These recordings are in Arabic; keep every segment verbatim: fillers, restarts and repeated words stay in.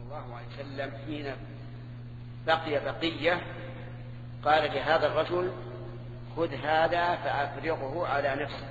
الله عليه وسلم حين بقي بقية قال لهذا الرجل خذ هذا فأفرغه على نفسه،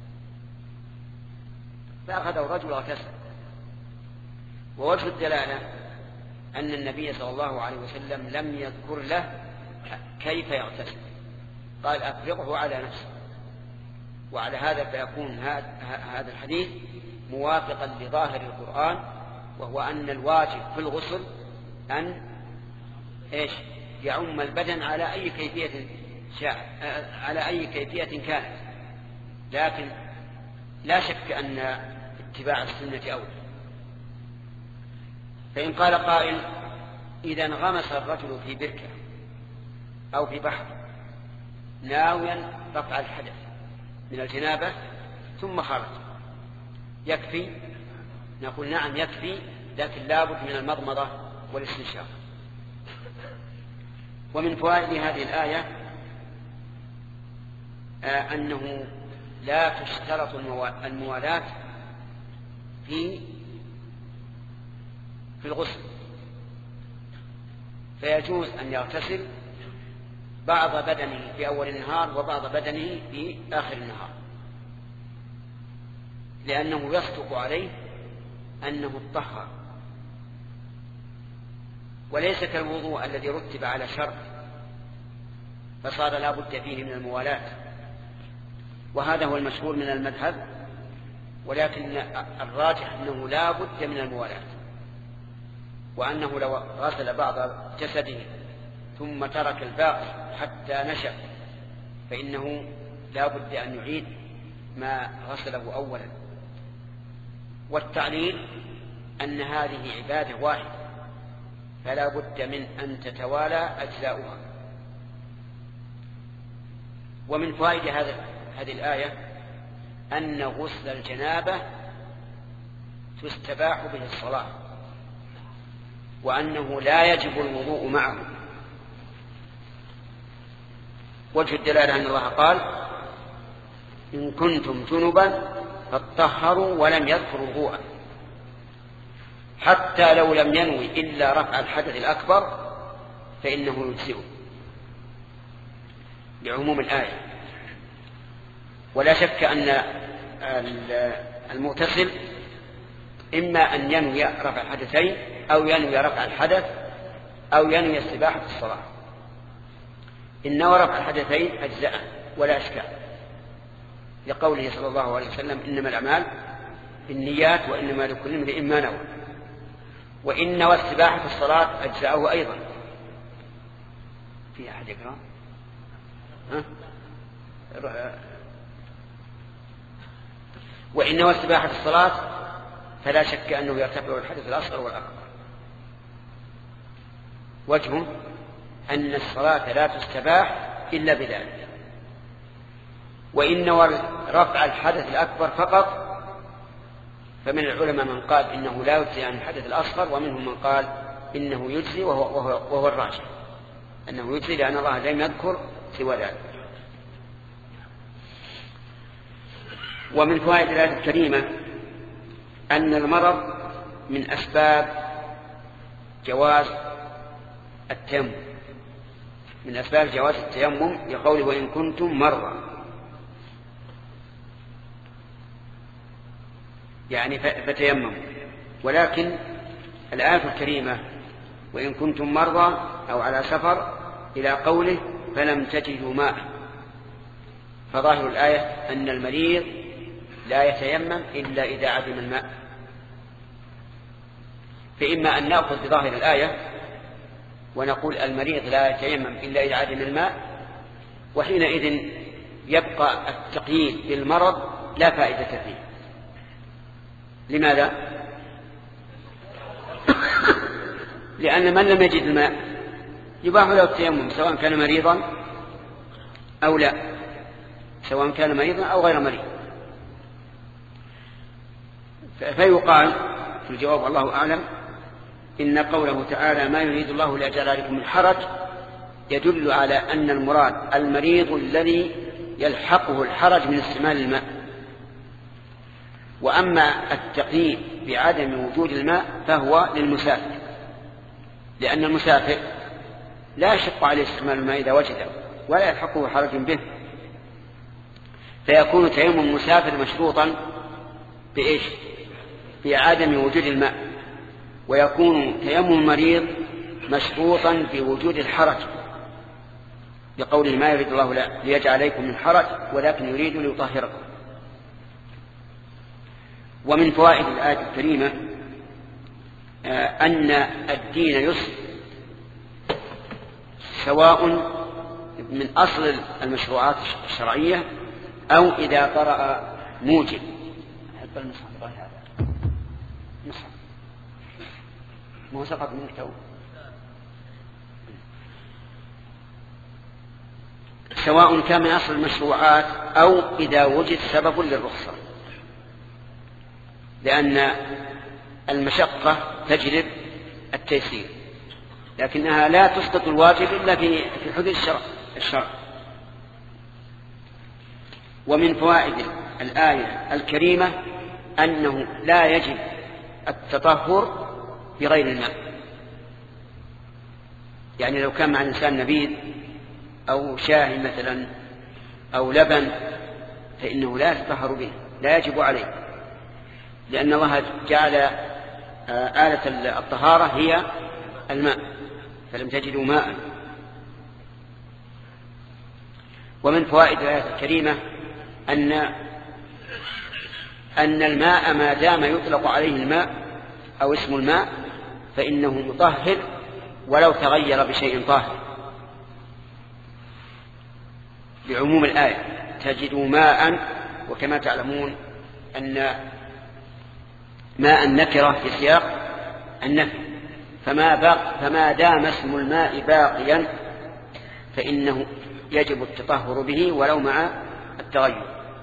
فأخذه الرجل واغتسل. ووجه الدلالة أن النبي صلى الله عليه وسلم لم يذكر له كيف يغتسل، قال أفرغه على نفسه. وعلى هذا فيكون هذا الحديث موافقا لظاهر القرآن، وهو أن الواجب في الغسل أن إيش يعم البدن على أي كيفية شاء، على أي كيفية كانت، لكن لا شك أن اتباع السنة أولى. فإن قال قائل إذا انغمس الرجل في بركة أو في بحر ناويا رفع الحدث من الجنابة ثم خرج، يكفي؟ نقول نعم يكفي، لكن لابد من المضمضة والاستنشاق. ومن فوائد هذه الآية آه أنه لا تشترط الموالاة في في الغسل، فيجوز أن يغتسل بعض بدنه في أول النهار وبعض بدنه في آخر النهار، لأنه يصدق عليه أنه الطهر، وليس كالوضوء الذي رتب على شرط فصار لا بد فيه من الموالاة. وهذا هو المشهور من المذهب، ولكن الراجح أنه لا بد من الموالاة، وأنه لو غسل بعض جسده ثم ترك الباقي حتى نشف فإنه لا بد أن يعيد ما غسله أولا. والتعليل أن هذه عبادة واحدة فلا بد من أن تتوالى أجزاؤها. ومن فوائد هذه الآية أن غسل الجنابة تستباح به الصلاة، وأنه لا يجب الوضوء معه. وجه الدلالة أن الله قال إن كنتم جنبا فاطهروا ولم يذكروا وضوءا، حتى لو لم ينوي إلا رفع الحدث الأكبر فإنه يجزئه لعموم الآية. ولا شك أن المغتسل إما أن ينوي رفع الحدثين أو ينوي رفع الحدث أو ينوي السباحة في الصلاة. إن نوى رفع الحدثين أجزاء ولا أشكال، لقوله صلى الله عليه وسلم إنما الأعمال بالنيات وإنما لكل امرئ ما نوى. وإن نوى السباحة في الصلاة أجزاءه أيضا. في أحد يقرأ؟ ها؟ وإن نوى السباحة في الصلاة فلا شك أنه يرتفع الحدث الأصغر والأكبر. وجهه أن الصلاة لا تستباح إلا بذلك. وإن نوى رفع الحدث الأكبر فقط فمن العلماء من قال إنه لا يجزي عن الحدث الأصغر، ومنهم من قال إنه يجزي، وهو, وهو, وهو الراجح أنه يجزي، لأن الله لم يذكر سوى ذلك. ومن فوائد الآية الكريمة أن المرض من أسباب جواز التيمم، من أسباب جواز التيمم لقوله وإن كنتم مرضى، يعني فتيمموا. ولكن الآية الكريمة وإن كنتم مرضى أو على سفر إلى قوله فلم تجدوا ماء، فظاهر الآية أن المريض لا يتيمم إلا إذا عدم الماء. فإما أن نأخذ بظاهر الآية ونقول المريض لا يتيمم إلا إذا عدم الماء، وحينئذ يبقى التقييد بالمرض لا فائدة فيه. لماذا؟ لأن من لم يجد الماء يباح له التيمم سواء كان مريضا أو لا، سواء كان مريضا أو غير مريض. فيقال في الجواب الله أعلم إن قوله تعالى ما يريد الله ليجعل عليكم من حرج يدل على أن المراد المريض الذي يلحقه الحرج من استعمال الماء. وأما التقييد بعدم وجود الماء فهو للمسافر لأن المسافر لا يشق عليه استعمال الماء إذا وجده ولا يلحقه حرج به، فيكون تيمم المسافر مشروطا بإيش؟ بعدم وجود الماء، ويكون تيمم المريض مشروطا بوجود الحرج، بقوله ما يريد الله ليجعل عليكم من حرج ولكن يريد ليطهركم. ومن فوائد الآية الكريمة أن الدين يسر، سواء من أصل المشروعات الشرعية أو إذا طرأ موجب. أحب المصحف هذا مصحف مو سقط منك تو. سواء كان من أصل المشروعات أو إذا وجد سبب للرخصة، لأن المشقة تجلب التيسير، لكنها لا تسقط الواجب إلا في حدود الشرع. الشرع. ومن فوائد الآية الكريمة أنه لا يجب التطهر بغير الماء، يعني لو كان مع الإنسان نبيذ أو شاهي مثلا أو لبن فإنه لا يتطهر به، لا يجب عليه، لأن الله جعل آلة الطهارة هي الماء، فلم تجدوا ماء. ومن فوائد الآية الكريمة أن أن الماء ما دام يطلق عليه الماء أو اسم الماء فإنه مطهر ولو تغير بشيء طاهر، بعموم الآية تجدوا ماء، وكما تعلمون أن ماء النكرة في سياق النفي، فما, باق فما دام اسم الماء باقيا فإنه يجب التطهر به ولو مع التغير.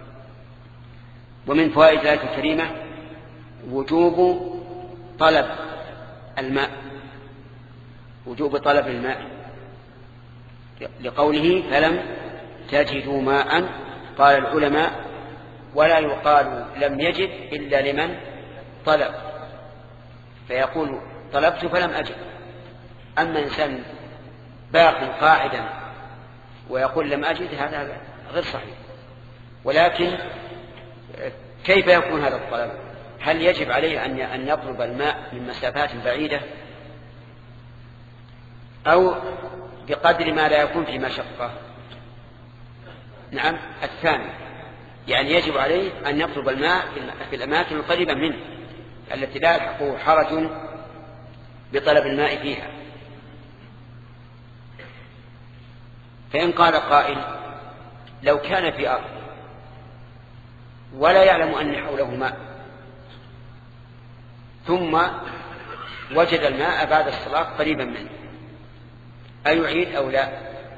ومن فوائد الآية الكريمة وجوب طلب الماء، وجوب طلب الماء لقوله فلم تجدوا ماء. قال العلماء ولا يقال لم يجد إلا لمن طلب، فيقول طلبت فلم أجد. أما إنسان باق قاعدا ويقول لم أجد هذا غير صحيح. ولكن كيف يكون هذا الطلب؟ هل يجب عليه أن يطلب الماء من مسافات بعيدة أو بقدر ما لا يكون في مشقة؟ نعم الثاني، يعني يجب عليه أن يطلب الماء في الأماكن القريبة منه التي لا يلحقه حرج بطلب الماء فيها. فإن قال قائل لو كان في أرض ولا يعلم أن حوله ماء ثم وجد الماء بعد الصلاة قريبا منه أيعيد أو لا؟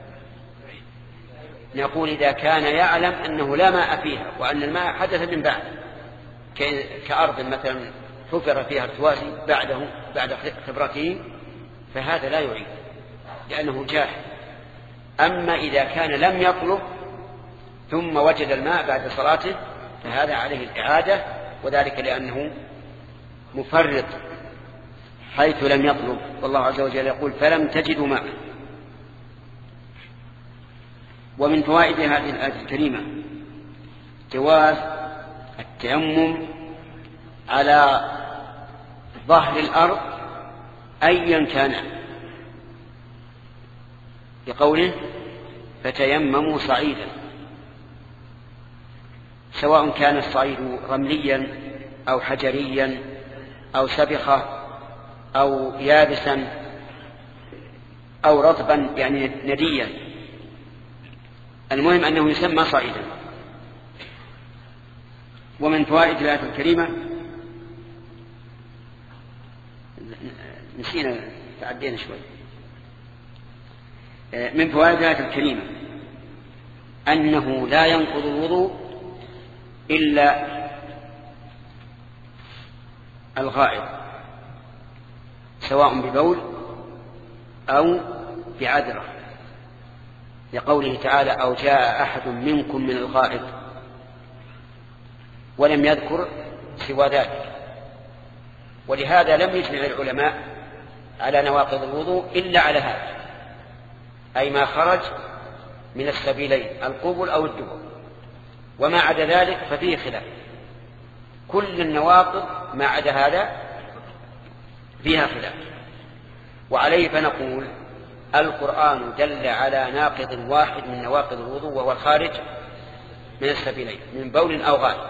نقول إذا كان يعلم أنه لا ماء فيها وأن الماء حدث من بعد، كأرض مثلا حفر فيها ارتواسي بعده بعد خبرته، فهذا لا يعيد لأنه جاهل. أما إذا كان لم يطلب ثم وجد الماء بعد صلاته فهذا عليه الإعادة، وذلك لأنه مفرط حيث لم يطلب، والله عز وجل يقول فلم تجدوا ماء. ومن فوائد هذه الآية الكريمة جواز التيمم على ظهر الأرض أيا كان، بقوله فتيمموا صعيدا، سواء كان الصعيد رمليا أو حجريا أو سبخة أو يابسا أو رطبا يعني نديا، المهم أنه يسمى صعيدا. ومن فوائد الآية الكريمة نسينا تعدينا شوي، من فوائد الآية الكريمة أنه لا ينقض الوضوء إلا الغائط سواء ببول أو بعذرة، لقوله تعالى أو جاء أحد منكم من الغائط، ولم يذكر سوى ذلك. ولهذا لم يجمع العلماء على نواقض الوضوء إلا على هذا، أي ما خرج من السبيلين القبل أو الدبر، وما عدا ذلك ففيه خلاف. كل النواقض ما عدا هذا فيها خلاف، وعليه فنقول القرآن دل على ناقض واحد من نواقض الوضوء وهو الخارج من السبيلين من بول أو غائط،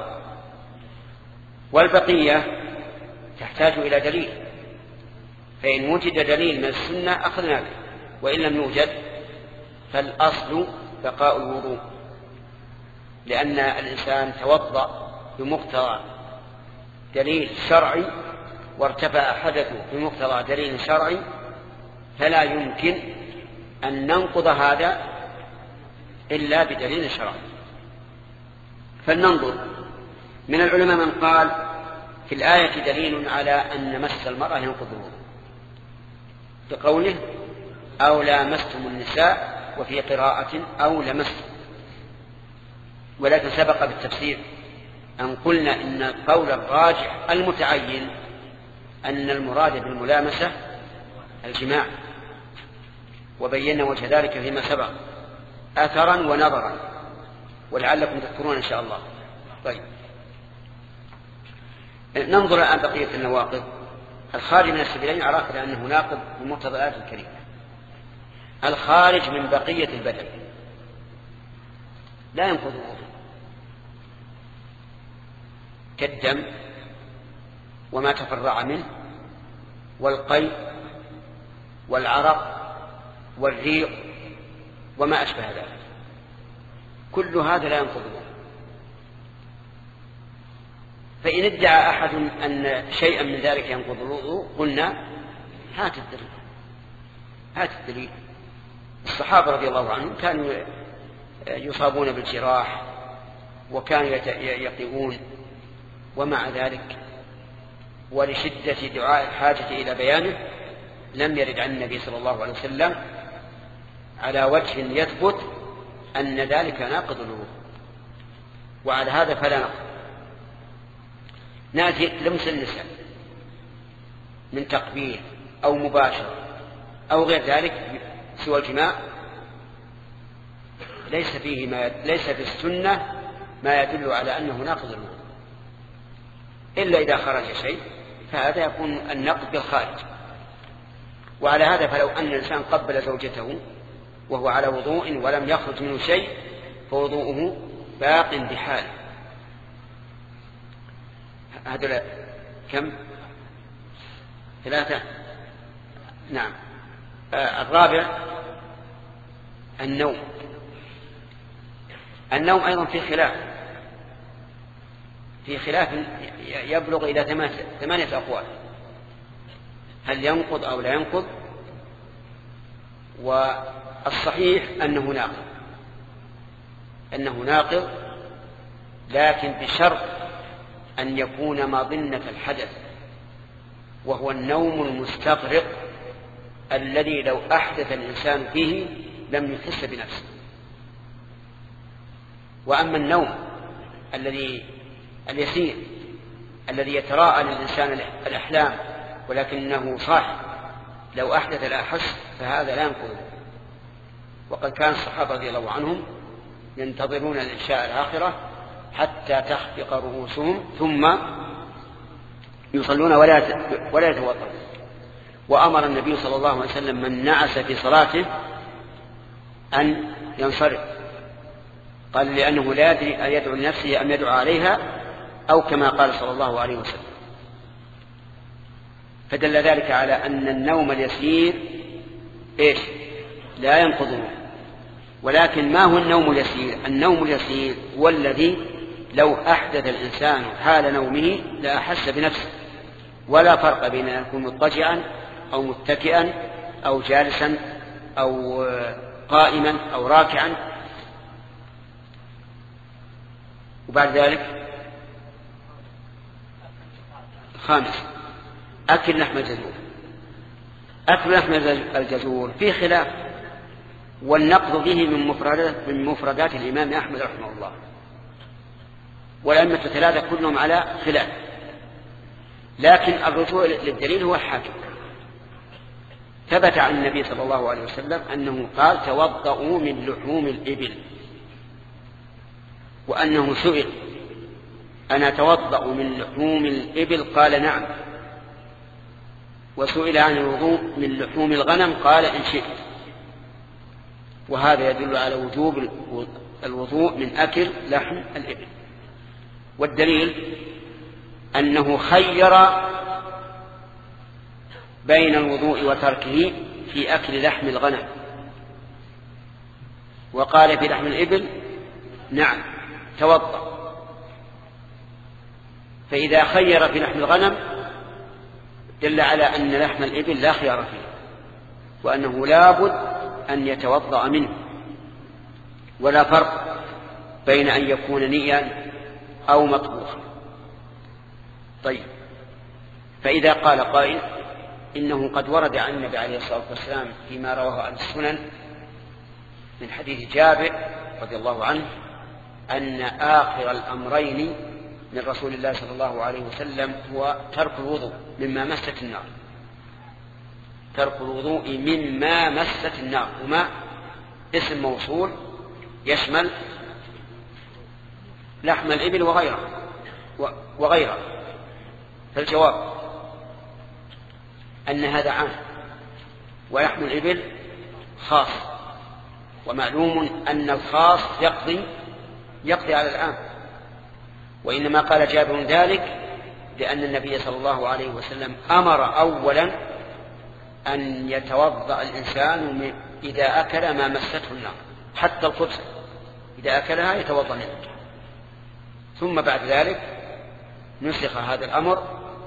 والبقية تحتاج إلى دليل، فإن وجد دليل من السنة أخذنا به، وإن لم يوجد فالأصل بقاء الوضوء، لأن الإنسان توضأ بمقتضى دليل شرعي وارتفع حدثه بمقتضى دليل شرعي، فلا يمكن أن ننقض هذا إلا بدليل شرعي. فلننظر، من العلماء من قال في الآية دليل على أن مس المرأة ينقض الوضوء بقوله أو لامستم النساء، وفي قراءة أو لمستم، ولكن سبق بالتفسير أن قلنا إن القول الراجح المتعين أن المراد بالملامسة الجماع، وبينا وجه ذلك فيما سبق أثرا ونظرا، ولعلكم تذكرون إن شاء الله. طيب، ننظر الآن بقية النواقض. الخارج من السبيلين عرفنا أنه ناقض بمقتضى الآية الكريمة. الخارج من بقية البدن لا ينقض الوضوء، كالدم وما تفرع منه والقيء والعرق والريق وما أشبه ذلك، كل هذا لا ينقض الوضوء. فإن ادعى أحد أن شيئا من ذلك ينقض الوضوء قلنا هات الدليل، هات الدليل. الصحابة رضي الله عنهم كانوا يصابون بالجراح وكانوا يقيئون، ومع ذلك ولشدة دعاء الحاجة إلى بيانه لم يرد عن النبي صلى الله عليه وسلم على وجه يثبت أن ذلك ناقض الوضوء، وعلى هذا فلا نقض. نأتي لمس النساء من تقبيل أو مباشرة أو غير ذلك سوى الجماع، ليس فيه ما ليس في السنة ما يدل على أنه ناقض الوضوء، إلا إذا خرج شيء فهذا يكون النقض بالخارج. وعلى هذا فلو أن الإنسان قبل زوجته وهو على وضوء ولم يخرج منه شيء فوضوءه باق بحاله. هذا كم؟ ثلاثة. نعم. آه الرابع النوم. النوم أيضا في خلاف في خلاف يبلغ إلى ثمانية أقوال، هل ينقض أو لا ينقض؟ والصحيح أنه ناقض، أنه ناقض، لكن بشرط أن يكون مظنة الحدث، وهو النوم المستغرق الذي لو أحدث الإنسان فيه لم يحس بنفسه. وأما النوم الذي اليسير الذي يتراءى للإنسان الأحلام ولكنه صاحي لو أحدث لا أحس فهذا لا ينقض. وقد كان الصحابة رضي الله عنهم ينتظرون العشاء الآخرة حتى تخفق رؤوسهم ثم يصلون ولا ولا يتوضؤون. وأمر النبي صلى الله عليه وسلم من نعس في صلاته أن ينصرف، قال لأنه لا يدري أن يدعو لنفسه أم يدعو عليها، أو كما قال صلى الله عليه وسلم. فدل ذلك على أن النوم اليسير إيش؟ لا ينقضه. ولكن ما هو النوم اليسير؟ النوم اليسير هو الذي لو أحدث الإنسان حال نومه لا أحس بنفسه، ولا فرق بين أن يكون مضطجعا أو متكئا أو جالسا أو قائما أو راكعا. وبعد ذلك خامس أكل لحم الجزور. أكل لحم الجزور فيه خلاف، والنقض به من مفردات, من مفردات الإمام أحمد رحمه الله، والأئمة الثلاثة كلهم على خلاف، لكن الرجوع للدليل هو الحاكم. ثبت عن النبي صلى الله عليه وسلم أنه قال توضؤوا من لحوم الإبل، وأنه سئل أنا توضأ من لحوم الإبل قال نعم، وسئل عن الوضوء من لحوم الغنم قال إن شئت. وهذا يدل على وجوب الوضوء من أكل لحم الإبل. والدليل أنه خير بين الوضوء وتركه في أكل لحم الغنم، وقال في لحم الإبل نعم توضأ. فإذا خير في لحم الغنم دل على أن لحم الإبل لا خيار فيه، وأنه لا بد أن يتوضأ منه، ولا فرق بين أن يكون نيا أو مطبوخا. طيب، فإذا قال قائل إنه قد ورد عن النبي عليه الصلاة والسلام فيما رواه عن السنن من حديث جابر رضي الله عنه أن آخر الأمرين من رسول الله صلى الله عليه وسلم هو ترك الوضوء مما مست النار، ترك الوضوء مما مست النار، وما اسم موصول يشمل لحم الإبل وغيره وغيره فالجواب أن هذا عام، ولحم الإبل خاص، ومعلوم أن الخاص يقضي يقضي على العام. وإنما قال جابر ذلك لأن النبي صلى الله عليه وسلم أمر أولا أن يتوضأ الإنسان إذا أكل ما مسته النار، حتى الخبز إذا أكلها يتوضأ منه، ثم بعد ذلك نسخ هذا الأمر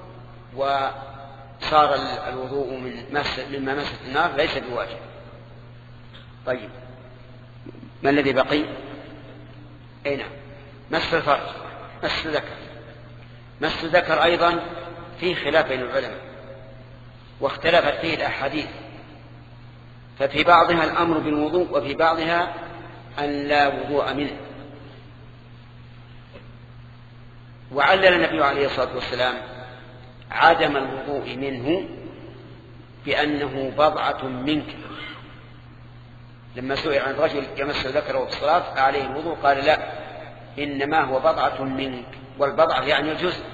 وصار الوضوء من مما مست النار ليس بواجب. طيب، ما الذي بقي؟ أي نعم، مس الفرج، مس الذكر. مس الذكر أيضا فيه خلاف بين العلماء واختلفت فيه الأحاديث، ففي بعضها الأمر بالوضوء وفي بعضها أن لا وضوء منه. وعلل النبي عليه الصلاة والسلام عدم الوضوء منه بأنه بضعة منك. لما سئل عن رجل يمس ذكره في الصلاة فعليه الوضوء قال لا، إنما هو بضعة منك، والبضعة يعني الجزء.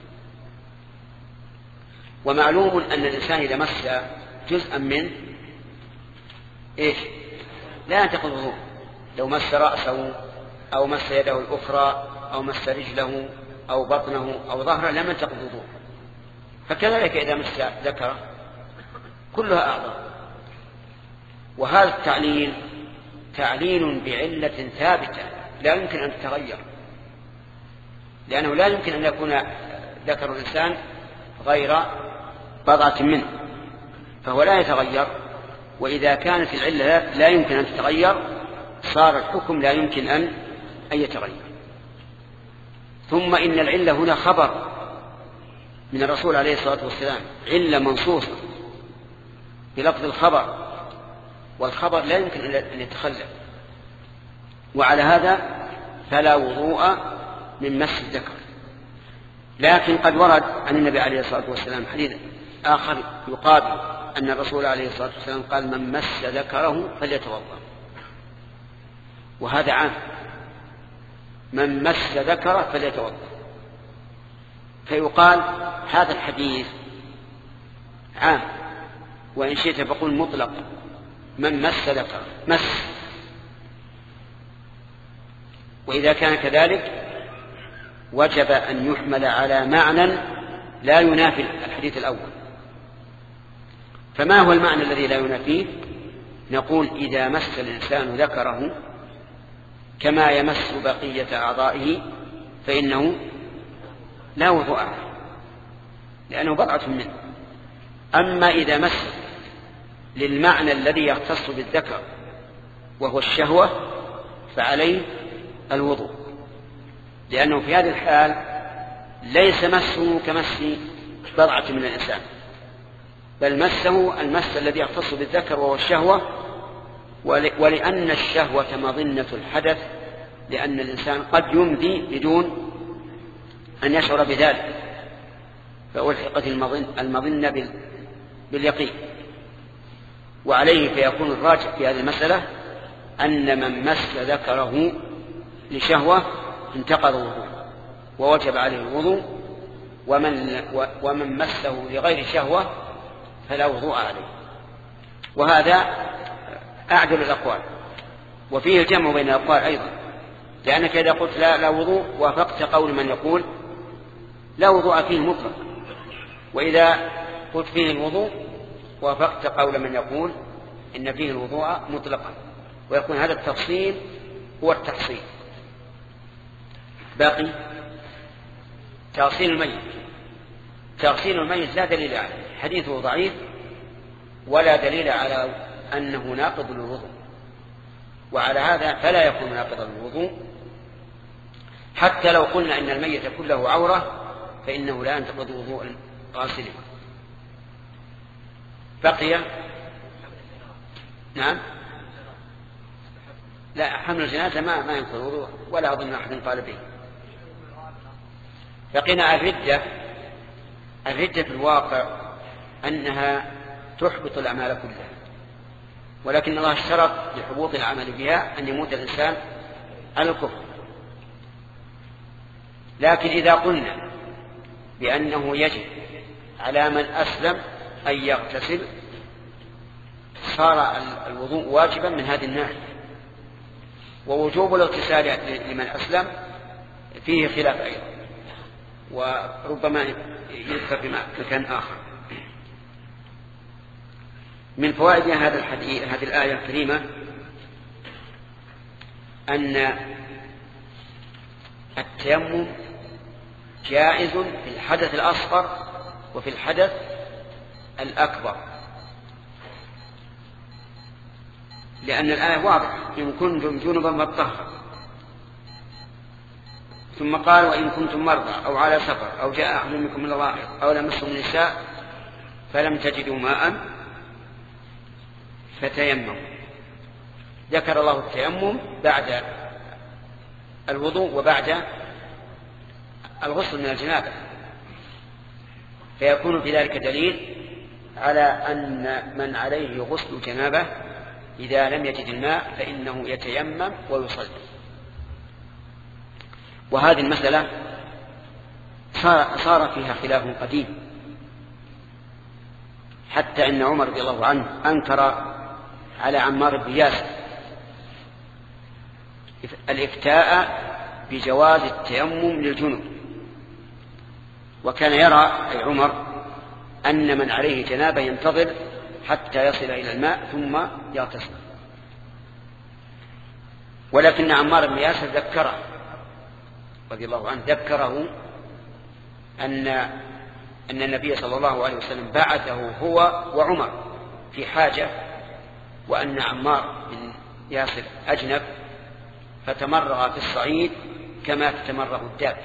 ومعلوم أن الإنسان إذا مس جزءا منه إيش لا ينتقض الوضوء. لو مس رأسه أو مس يده الأخرى أو مس رجله أو بطنه أو ظهره لم ينتقض الوضوء. فكذلك إذا مس ذكره كلها أعضاء. وهذا التعليل تعليل بعلة ثابتة لا يمكن أن تتغير، لأنه لا يمكن أن يكون ذكر الإنسان غير بضعة منه، فهو لا يتغير. وإذا كانت العلة لا يمكن أن تتغير صار الحكم لا يمكن أن أن يتغير. ثم إن العلة هنا خبر من الرسول عليه الصلاة والسلام، علة منصوصة بلفظ الخبر، والخبر لا يمكن أن يتخلف. وعلى هذا فلا وضوء من مس الذكر. لكن قد ورد عن النبي عليه الصلاة والسلام حديث آخر يقابل أن الرسول عليه الصلاة والسلام قال من مس ذكره فليتوضأ، وهذا عام، من مس ذكره فليتوضأ. فيقال هذا الحديث عام، وإن شئت فقل مطلق، من مس ذكره مس. وإذا كان كذلك وجب أن يحمل على معنى لا ينافي الحديث الأول. فما هو المعنى الذي لا ينافيه؟ نقول إذا مس الإنسان ذكره كما يمس بقية أعضائه فإنه لا وضوء عليه لأنه بضعة منه. أما إذا مس للمعنى الذي يختص بالذكر وهو الشهوة فعليه الوضوء، لأنه في هذه الحال ليس مسه كمس بضعة من الإنسان، بل مسه المس الذي يختص بالذكر وهو الشهوة. ولأن الشهوة مظنة الحدث، لأن الإنسان قد يمضي بدون أن يشعر بذلك، فألحقت المظنة باليقين. وعليه فيكون الراجح في هذه المسألة أن من مس ذكره لشهوة انتقض وضوء ووجب عليه الوضوء، ومن, ومن مسه لغير شهوة فلا وضوء عليه. وهذا أعدل الأقوال، وفيه الجمع بين الأقوال أيضا، لأنك إذا قلت لا, لا وضوء وافقت قول من يقول لا وضوء فيه مطلق، وإذا قلت فيه الوضوء وافقت قول من يقول إن فيه الوضوء مطلقا، ويكون هذا التفصيل هو التحصيل. باقي تغسيل الميت. تغسيل الميت لا دليل عليه، حديثه ضعيف ولا دليل على أنه ناقض للوضوء، وعلى هذا فلا يكون ناقضا للوضوء. حتى لو قلنا إن الميت كله عورة فإنه لا ينتقض وضوء غاسله. بقي نعم لا، حمل الجنازة ما ما ينقض الوضوء، ولا أظن أحد قال به. بقينا الردة. الردة في الواقع أنها تحبط الأعمال كلها، ولكن الله اشترط لحبوط العمل بها أن يموت الإنسان على الكفر. لكن إذا قلنا بأنه يجب على من أسلم أن يغتسل صار الوضوء واجبا من هذه الناحية. ووجوب الاغتسال لمن أسلم فيه خلاف أيضا، وربما يذكر في مكان آخر. من فوائد هذا الحديث هذه الآية الكريمة أن التيمم جائز في الحدث الأصغر وفي الحدث الأكبر، لأن الآية واضحة: إن كنتم جنبا فاطهروا، ثم قال: وإن كنتم مرضى أو على سفر أو جاء أحد منكم من الغائط أو لمستم النساء فلم تجدوا ماء فتيمموا. ذكر الله التيمم بعد الوضوء وبعد الغسل من الجنابة، فيكون في ذلك دليل على أن من عليه غسل جنابة إذا لم يجد الماء فإنه يتيمم ويصلي. وهذه المسألة صار فيها خلاف قديم، حتى إن عمر رضي الله عنه أنكر على عمار بن ياسر الإفتاء بجواز التيمم للجنوب، وكان يرى أي عمر أن من عليه جنابة ينتظر حتى يصل إلى الماء ثم يغتسل. ولكن عمار بن ياسر ذكره رضي الله عنه ذكره أن أن النبي صلى الله عليه وسلم بعثه هو وعمر في حاجة، وأن عمار بن ياسر أجنب فتمرغ في الصعيد كما تتمرغ الدابة،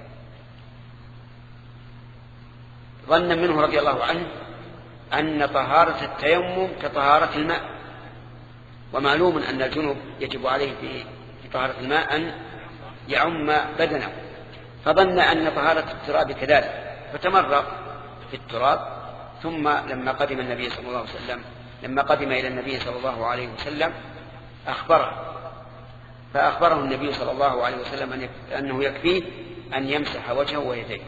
ظنا منه رضي الله عنه أن طهارة التيمم كطهارة الماء، ومعلوم أن الجنوب يجب عليه في طهارة الماء أن يعم بدنه، فظن أن طهارة التراب كذلك فتمرغ في التراب. ثم لما قدم النبي صلى الله عليه وسلم لما قدم إلى النبي صلى الله عليه وسلم أخبره، فأخبره النبي صلى الله عليه وسلم أنه يكفيه أن يمسح وجهه ويديه.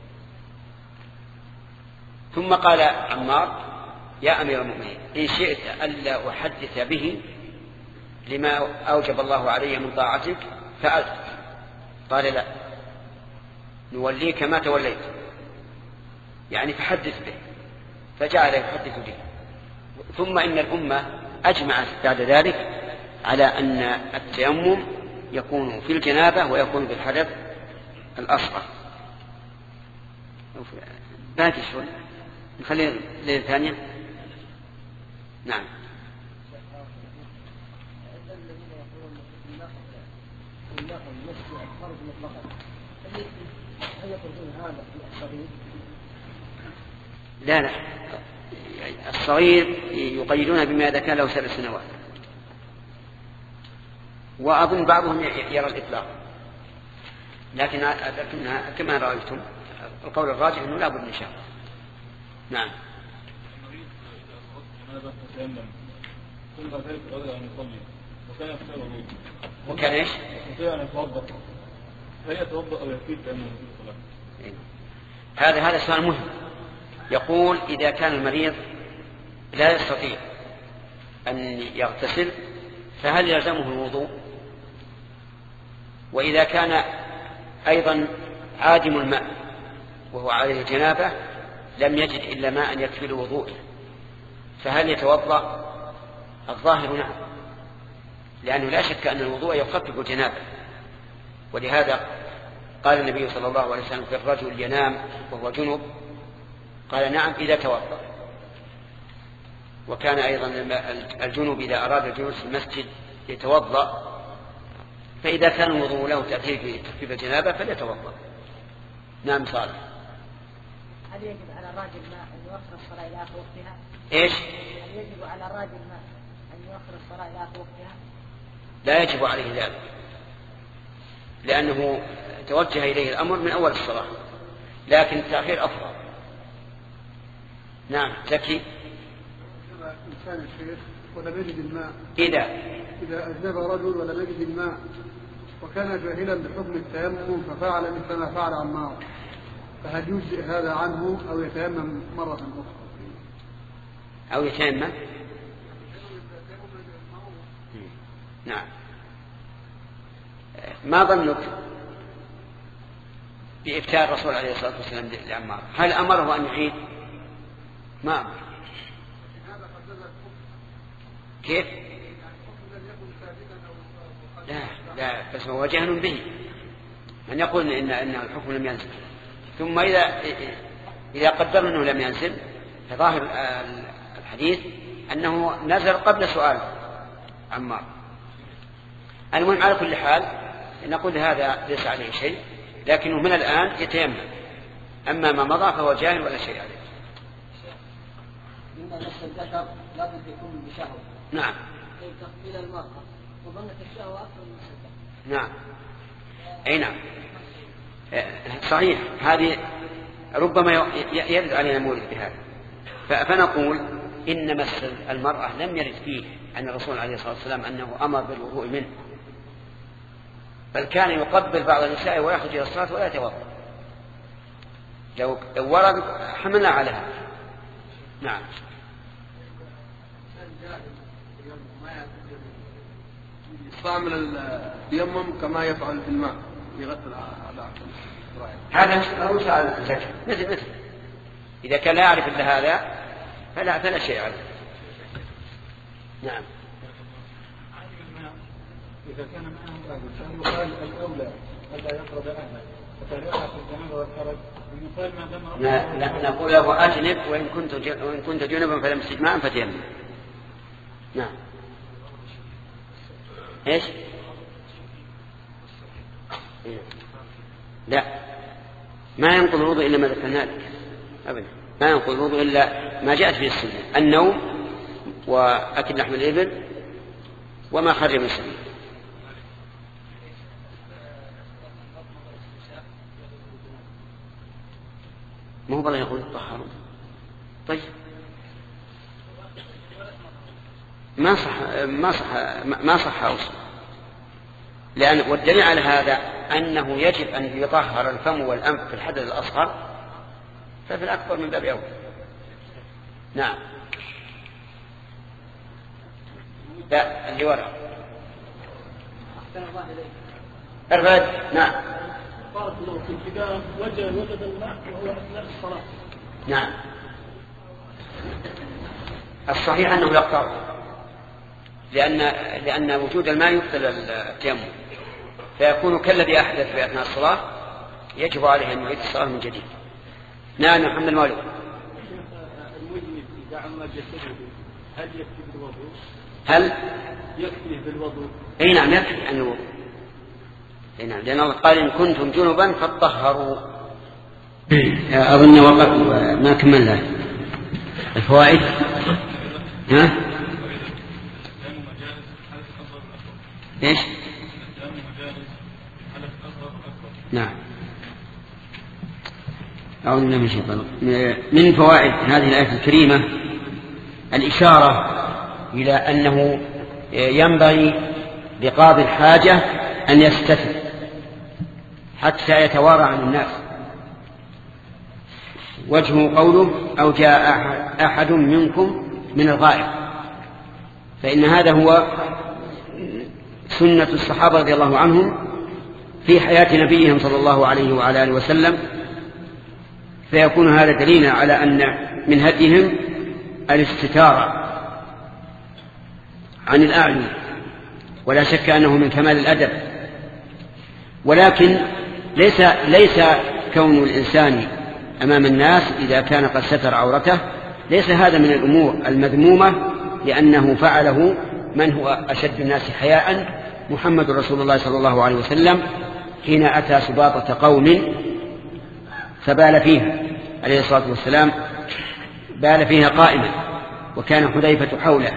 ثم قال عمار: يا أمير المؤمنين، إن شئت ألا أحدث به لما أوجب الله علي من طاعتك فألت. قال: لا، نوليك ما توليت، يعني فحدث به. فجعل يحدث به. ثم إن الأمة أجمعت بعد ذلك على أن التيمم يكون في الجنابة ويكون في الحدث الأصغر. باقي شوي نخلي ليلة ثانية. نعم. لا لا، الصغير يقيدون بما إذا كان له سبع سنوات، وأظن بعضهم يرى الإطلاق، لكن كما رأيتم القول الراجح أنه لا بد من شاء. نعم. هذا تيمم ثم ذلك رجع أن يصلي وكان يفتر وضوء وكان إيش؟ يستطيع أن يتوضأ هل يتوضأ أو يكفي تيمم في الصلاة؟ هذا هذا سؤال مهم. يقول إذا كان المريض لا يستطيع أن يغتسل فهل يلزمه الوضوء؟ وإذا كان أيضا عادم الماء وهو عليه الجنابة لم يجد إلا ماء يكفي الوضوء فهل يتوضأ؟ الظاهر نعم، لأنه لا شك أن الوضوء يخفف الجنابة، ولهذا قال النبي صلى الله عليه وسلم في الرجل ينام وهو جنب قال نعم إذا توضأ. وكان أيضا الجنب إذا أراد الجلوس في المسجد يتوضأ، فإذا كان الوضوء له تأثير في تخفيف الجنابة فليتوضأ. نعم صالح. هل يجب على الراجل ما أن يؤخر الصلاة إلى آخر وقتها؟ إيش؟ هل يجب على الراجل ما أن يؤخر الصلاة إلى آخر وقتها؟ لا يجب عليه ذلك، لأنه توجه إليه الأمر من أول الصلاة، لكن التأخير أفضل. نعم زكي. إنسان الشيخ ولم يجد الماء إذا إذا أذنب رجل ولم يجد الماء وكان جاهلا بحكم التيمم ففعل مثل ما فعل عمار، فهل يجزئ هذا عنه أو يتيمم مرة أخرى؟ أو يتيمم؟ نعم. ما ظنك بإفتاء الرسول عليه الصلاة والسلام لعمار؟ هل أمره أن يعيد؟ ما أمر. كيف؟ لا لا بس هو جهل به أن يقول إن إن الحكم لم ينزل، ثم إذا إذا قدر أنه لم ينزل فظاهر الحديث أنه نزل قبل سؤال عمار. المهم على كل حال نقول هذا ليس عليه شيء، لكنه من الآن يتيمم، أما ما مضى فهو جاهل ولا شيء عليه. إن نفس الذكر لابد يكون بشهوة. نعم. إلى المرأة وظنت الشهوة أكثر من الذكر. نعم. أي نعم. صحيح، هذه ربما يرد علينا مورد بهذا، فنقول إن مس المرأة لم يرد فيه أن الرسول عليه الصلاة والسلام أنه أمر بالوضوء منه، بل كان يقبل بعض النساء ويخرج إلى الصلاة ولا يتوضأ. لو ورد حملنا على هذا. نعم. يستعمل التيمم كما يفعل في الماء يغسل على هذا هو سؤال الزكاة مثل مثل إذا كان لا يعرف إلا هذا فلا فلا شيء عليه. نعم. إذا كان معه أهل يقال الأولى ألا يقرب أهله وكان يقع في الجنابة والحرج يقال ما دام لا نقول له أجنب وإن كنت وإن كنت جنبا فلم تجد ماء فتيمم. نعم. إيش؟ لا ما ينقض الوضوء إلا ما ذكرنا لك أبدا، ما ينقض الوضوء إلا ما جاءت في السنة: النوم وأكل لحم الإبل وما خرج من السنة. ما هو بالله يقول طهروا. طيب ما صح ما صح ما صح أوصل، لأن والدليل على هذا أنه يجب أن يطهر الفم والأنف في الحدث الأصغر، ففي الأكبر من باب أولى. نعم. لا اللي وراء الرد. نعم. بارك الله فيك. إذا وجد وجد الماء وهو أثناء الصلاة. نعم. الصحيح أنه يقطع، لأن لأن وجود الماء يبطل التيمم، فيكون كالذي أحدث في أثناء الصلاة، يجب عليه أن يعيد الصلاة من جديد. نعم محمد المولود. المذنب إذا عم جسده هل يكفي بالوضوء؟ هل يكفي بالوضوء؟ أي نعم يكفي عن الوضوء. أي نعم، لأن الله قال إن كنتم جنبا فطهروا. أظن وقت ما كملنا الفوائد. ها؟ إيش؟ نعم. أعوذ بالله من الشيطان. من فوائد هذه الآية الكريمة الإشارة إلى أنه ينبغي لقاضي الحاجة أن يستتر حتى يتوارى عن الناس. وجهه قوله أو جاء أحد منكم من الغائب، فإن هذا هو سنة الصحابة رضي الله عنهم في حياة نبيهم صلى الله عليه وعلى آله وسلم، فيكون هذا دليلا على أن من هديهم الاستتارة عن الأعين، ولا شك أنه من كمال الأدب. ولكن ليس ليس كون الإنسان أمام الناس إذا كان قد ستر عورته ليس هذا من الأمور المذمومة، لأنه فعله من هو أشد الناس حياء محمد رسول الله صلى الله عليه وسلم حين أتى سباطة قوم فبال فيها عليه الصلاة والسلام، بال فيها قائما وكان حذيفة حوله.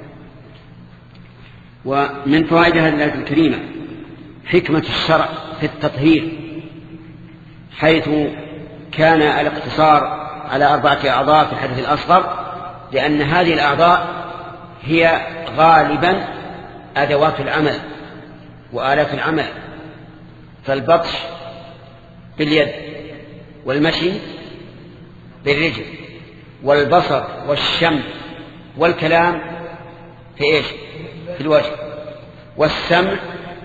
ومن فوائد هذه الآية الكريمة حكمة الشرع في التطهير، حيث كان الاقتصار على أربعة أعضاء في الحدث الأصغر، لأن هذه الأعضاء هي غالبا أدوات العمل وآلات العمل، فالبطش باليد، والمشي بالرجل، والبصر والشم والكلام في إيش؟ في الوجه، والسمع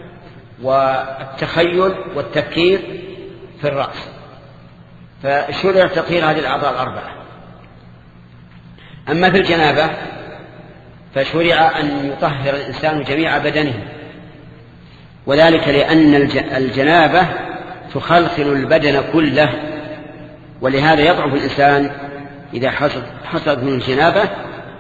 والتخيل والتفكير في الرأس. فشرع تطهير هذه الأعضاء الأربعة. أما في الجنابة فشرع أن يطهر الإنسان جميع بدنه، وذلك لأن الجنابة تخلخل البدن كله، ولهذا يضعف الإنسان إذا حصلت من الجنابة،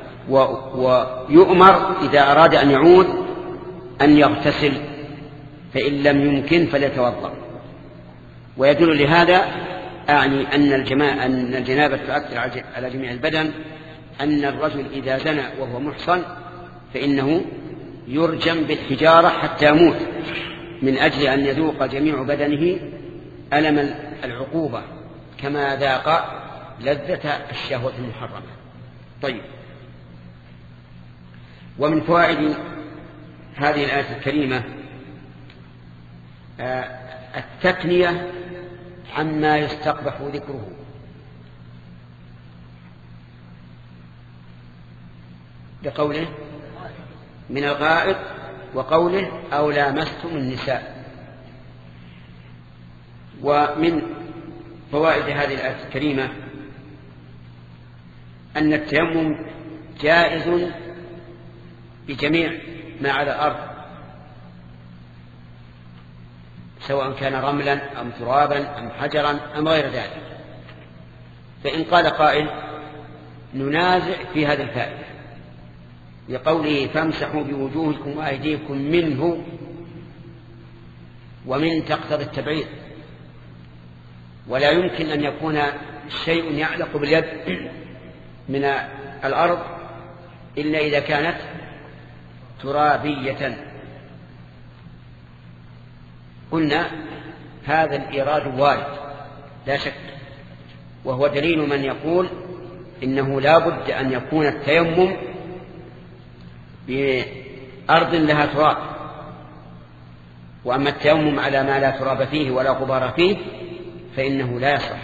ويؤمر إذا أراد أن يعود أن يغتسل، فإن لم يمكن فليتوضأ. ويدل لهذا أعني أن أن الجنابة تؤثر على جميع البدن، أن الرجل إذا زنى وهو محصن فإنه يرجم بالحجارة حتى يموت، من أجل أن يذوق جميع بدنه ألم العقوبة كما ذاق لذة الشهوة المحرمة. طيب، ومن فوائد هذه الآية الكريمة التكنية عما يستقبح ذكره، بقوله من الغائط، وقوله أو لامستم النساء. ومن فوائد هذه الآية الكريمة أن التيمم جائز بجميع ما على الأرض، سواء كان رملا أم ترابا أم حجرا أم غير ذلك. فإن قال قائل ننازع في هذا الفائدة بقوله فامسحوا بوجوهكم وأيديكم منه، ومن تقتضي التبعيض، ولا يمكن أن يكون شيء يعلق باليد من الأرض إلا إذا كانت ترابية. قلنا هذا الإيراد وارد لا شك، وهو دليل من يقول إنه لا بد أن يكون التيمم بأرض لها تراب، وأما التيمم على ما لا تراب فيه ولا غبار فيه فإنه لا يصح.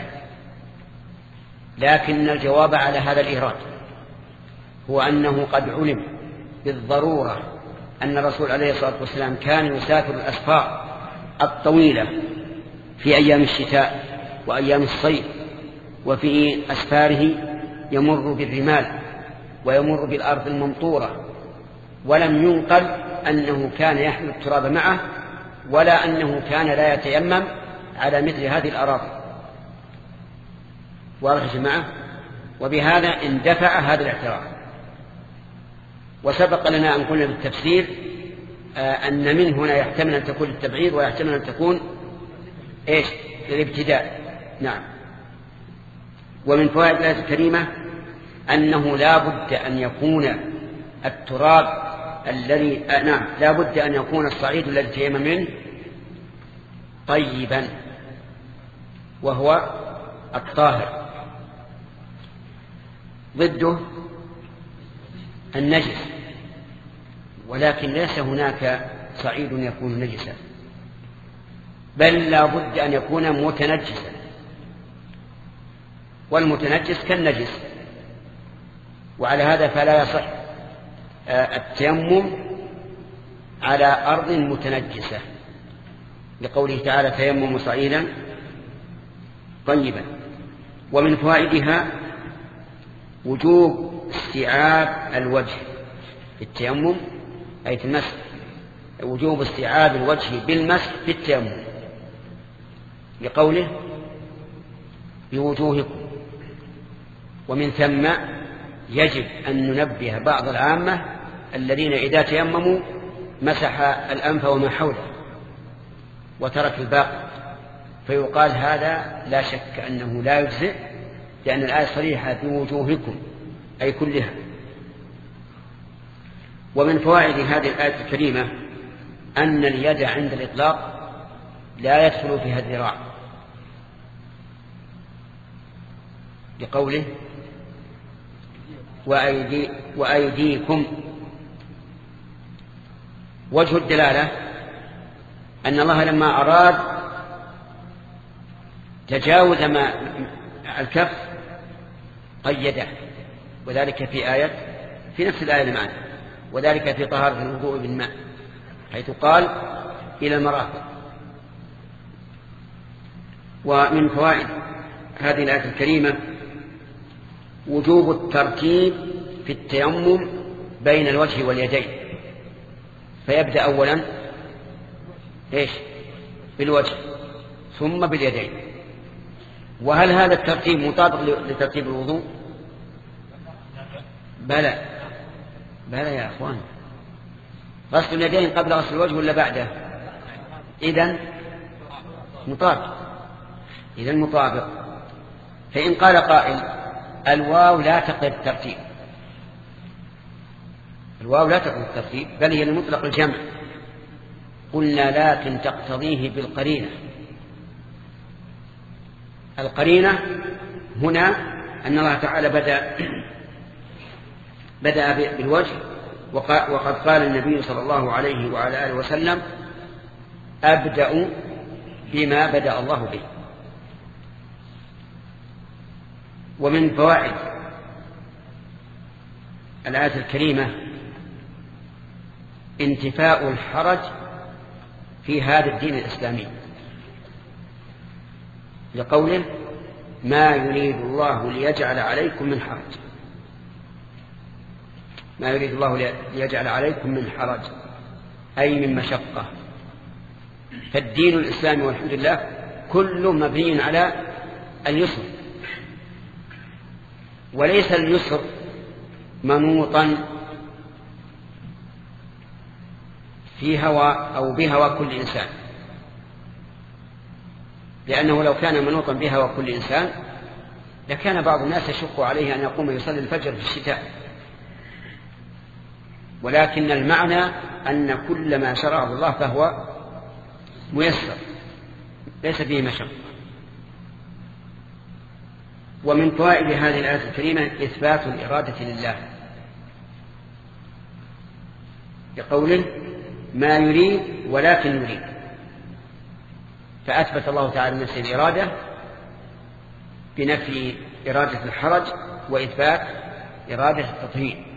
لكن الجواب على هذا الإيراد هو أنه قد علم بالضرورة أن الرسول عليه الصلاة والسلام كان يسافر الأسفار الطويلة في أيام الشتاء وأيام الصيف، وفي أسفاره يمر بالرمال ويمر بالأرض الممطورة، ولم ينقل أنه كان يحمل التراب معه ولا أنه كان لا يتيمم على مثل هذه الأراضي. واضح يا جماعة؟ وبهذا اندفع هذا الاعتراض. وسبق لنا أن قلنا بالتفسير أن من هنا يحتمل أن تكون التبعيض ويحتمل أن تكون إيش؟ الابتداء. نعم. ومن فوائد الآية الكريمة أنه لا بد أن يكون التراب الذي آه نعم لا بد أن يكون الصعيد الذي تيمم منه طيبا، وهو الطاهر. ضده النجس، ولكن ليس هناك صعيد يكون نجسا، بل لا بد أن يكون متنجسا، والمتنجس كالنجس. وعلى هذا فلا يصح التيمم على أرض متنجسة، لقوله تعالى تيمم صعيدا طيبا. ومن فوائدها وجوب استيعاب الوجه في التيمم، أي في المسح، وجوب استيعاب الوجه بالمسح في التيمم، لقوله بوجوهكم. ومن ثم يجب أن ننبه بعض العامة الذين إذا تيمموا مسح الأنف وما حوله وترك الباقي، فيقال هذا لا شك أنه لا يجزئ، لأن الآية صريحة بوجوهكم أي كلها. ومن فوائد هذه الآية الكريمة أن اليد عند الإطلاق لا يدخل فيها الذراع، لقوله وأيدي وأيديكم. وجه الدلالة أن الله لما أراد تجاوز ما الكف قيده، وذلك في آية في نفس الآية معنا، وذلك في طهارة الوضوء بالماء، حيث قال إلى المرافق. ومن فوائد هذه الآية الكريمة وجوب الترتيب في التيمم بين الوجه واليدين، فيبدأ أولا إيش بالوجه ثم باليدين. وهل هذا الترتيب مطابق لترتيب الوضوء؟ بلى بلى يا أخوان، غسل اليدين قبل غسل الوجه ولا بعده؟ إذن مطابق، إذن مطابق. فإن قال قائل الواو لا تقتضي الترتيب، الواو لا تقتضي الترتيب بل هي المطلق الجمع، قلنا لكن تقتضيه بالقرينة. القرينة هنا أن الله تعالى بدأ بدأ بالوجه، وقد قال النبي صلى الله عليه وعلى آله وسلم أبدأ بما بدأ الله به. ومن فوائد الآية الكريمة انتفاء الحرج في هذا الدين الإسلامي، لقوله ما يريد الله ليجعل عليكم من حرج، ما يريد الله ليجعل عليكم من حرج أي من مشقة. فالدين الإسلامي والحمد لله كله مبني على اليسر، وليس اليسر منوطا في هوى أو بهوى كل إنسان، لأنه لو كان منوطا بهوى كل إنسان لكان بعض الناس يشق عليه أن يقوم يصلي الفجر في الشتاء. ولكن المعنى أن كل ما شرعه الله فهو ميسر ليس فيه مشقة. ومن فوائد هذه الآية الكريمة إثبات الإرادة لله، بقوله ما يريد ولكن يريد، فأثبت الله تعالى نفسه الإرادة بنفي إرادة الحرج وإثبات إرادة التطهير.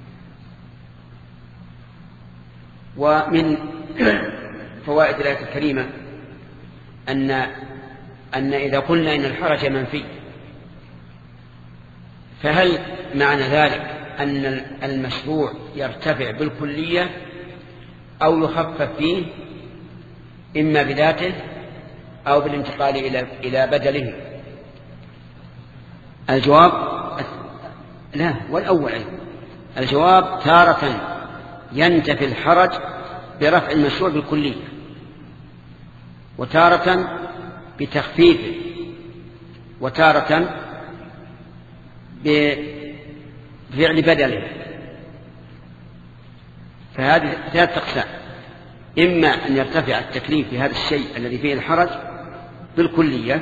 ومن فوائد الآية الكريمة أن أن إذا قلنا إن الحرج منفي، فهل معنى ذلك أن المشروع يرتفع بالكلية أو يخفف فيه إما بذاته أو بالانتقال إلى إلى بدله؟ الجواب لا، والأول أيضا الجواب تارة ينتفي الحرج برفع المشروع بالكلية، وتارة بتخفيفه، وتارة بفعل بدله. فهذه ثلاث أقسام: إما أن يرتفع التكليف في هذا الشيء الذي فيه الحرج بالكلية،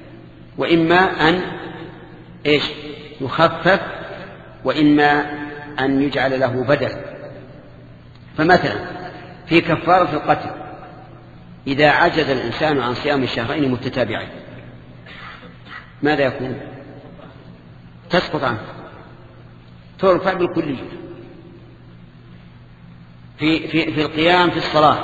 وإما أن إيش يخفف، وإما أن يجعل له بدل. فمثلا في كفارة القتل إذا عجز الإنسان عن صيام الشهرين متتابعين ماذا يكون؟ تسقط عنه، ترفع بالكلية. في, في, في القيام في الصلاة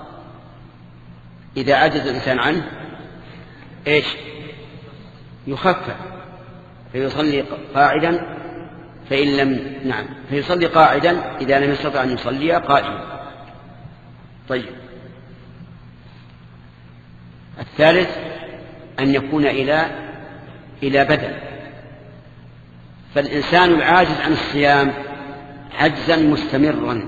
إذا عجز الإنسان عنه إيش؟ يخفف فيصلي قاعدا فإن لم نعم فيصلي قاعدا إذا لم يستطع أن يصلي قائما. طيب الثالث أن يكون إلى إلى بدل. فالإنسان العاجز عن الصيام عجزا مستمرا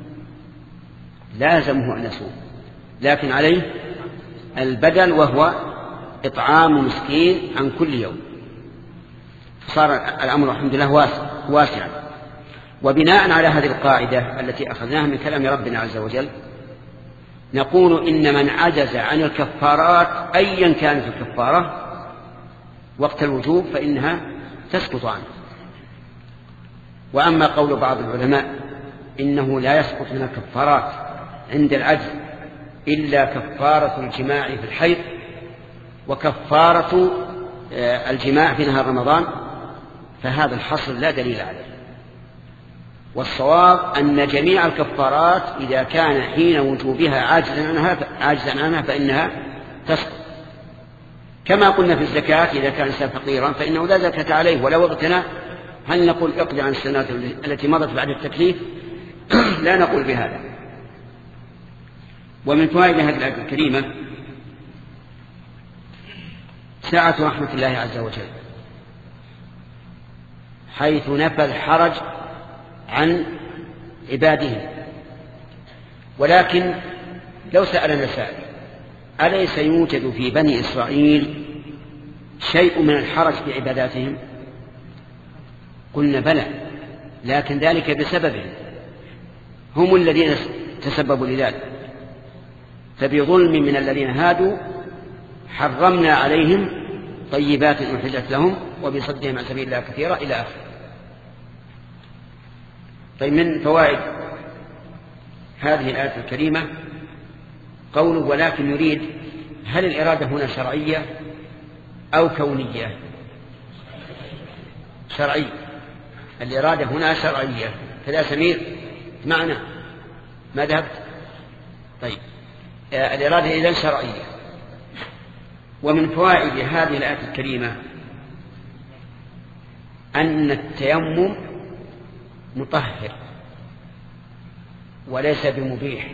لازمه أن يصوم، لكن عليه البدل وهو إطعام مسكين عن كل يوم. فصار الأمر الحمد لله واسع واسعا. وبناء على هذه القاعدة التي أخذناها من كلام ربنا عز وجل نقول إن من عجز عن الكفارات أيا كانت الكفارة وقت الوجوب فإنها تسقط عنه. وأما قول بعض العلماء إنه لا يسقط من الكفارات عند العجز إلا كفارة الجماع في الحيض وكفارة الجماع في نهار رمضان فهذا الحصر لا دليل عليه. والصواب أن جميع الكفارات إذا كان حين وجوبها عاجزا عنها عاجزا عنها فإنها تسقط. كما قلنا في الزكاة إذا كان إنسان فقيرا فإنه لا زكاة عليه ولو اغتنى. هل نقول اقضي عن السنوات التي مضت بعد التكليف؟ لا نقول بهذا. ومن فوائد هذه الآية الكريمة سعة رحمة الله عز وجل حيث نفى الحرج عن عباده. ولكن لو سألنا سائل أليس يوجد في بني إسرائيل شيء من الحرج في عباداتهم؟ قلنا بلى، لكن ذلك بسببهم، هم الذين تسببوا لذلك. فبظلم من الذين هادوا حرمنا عليهم طيبات أحلت لهم وبصدهم عن سبيل الله كثيرا إلى آخره. طيب من فوائد هذه الآية الكريمة قوله ولكن يريد، هل الإرادة هنا شرعية أو كونية؟ شرعية. الإرادة هنا شرعية. كذا سمير معنا ما ذهبت؟ طيب الإرادة إذن شرعية. ومن فوائد هذه الآية الكريمة أن التيمم مطهر وليس بمبيح.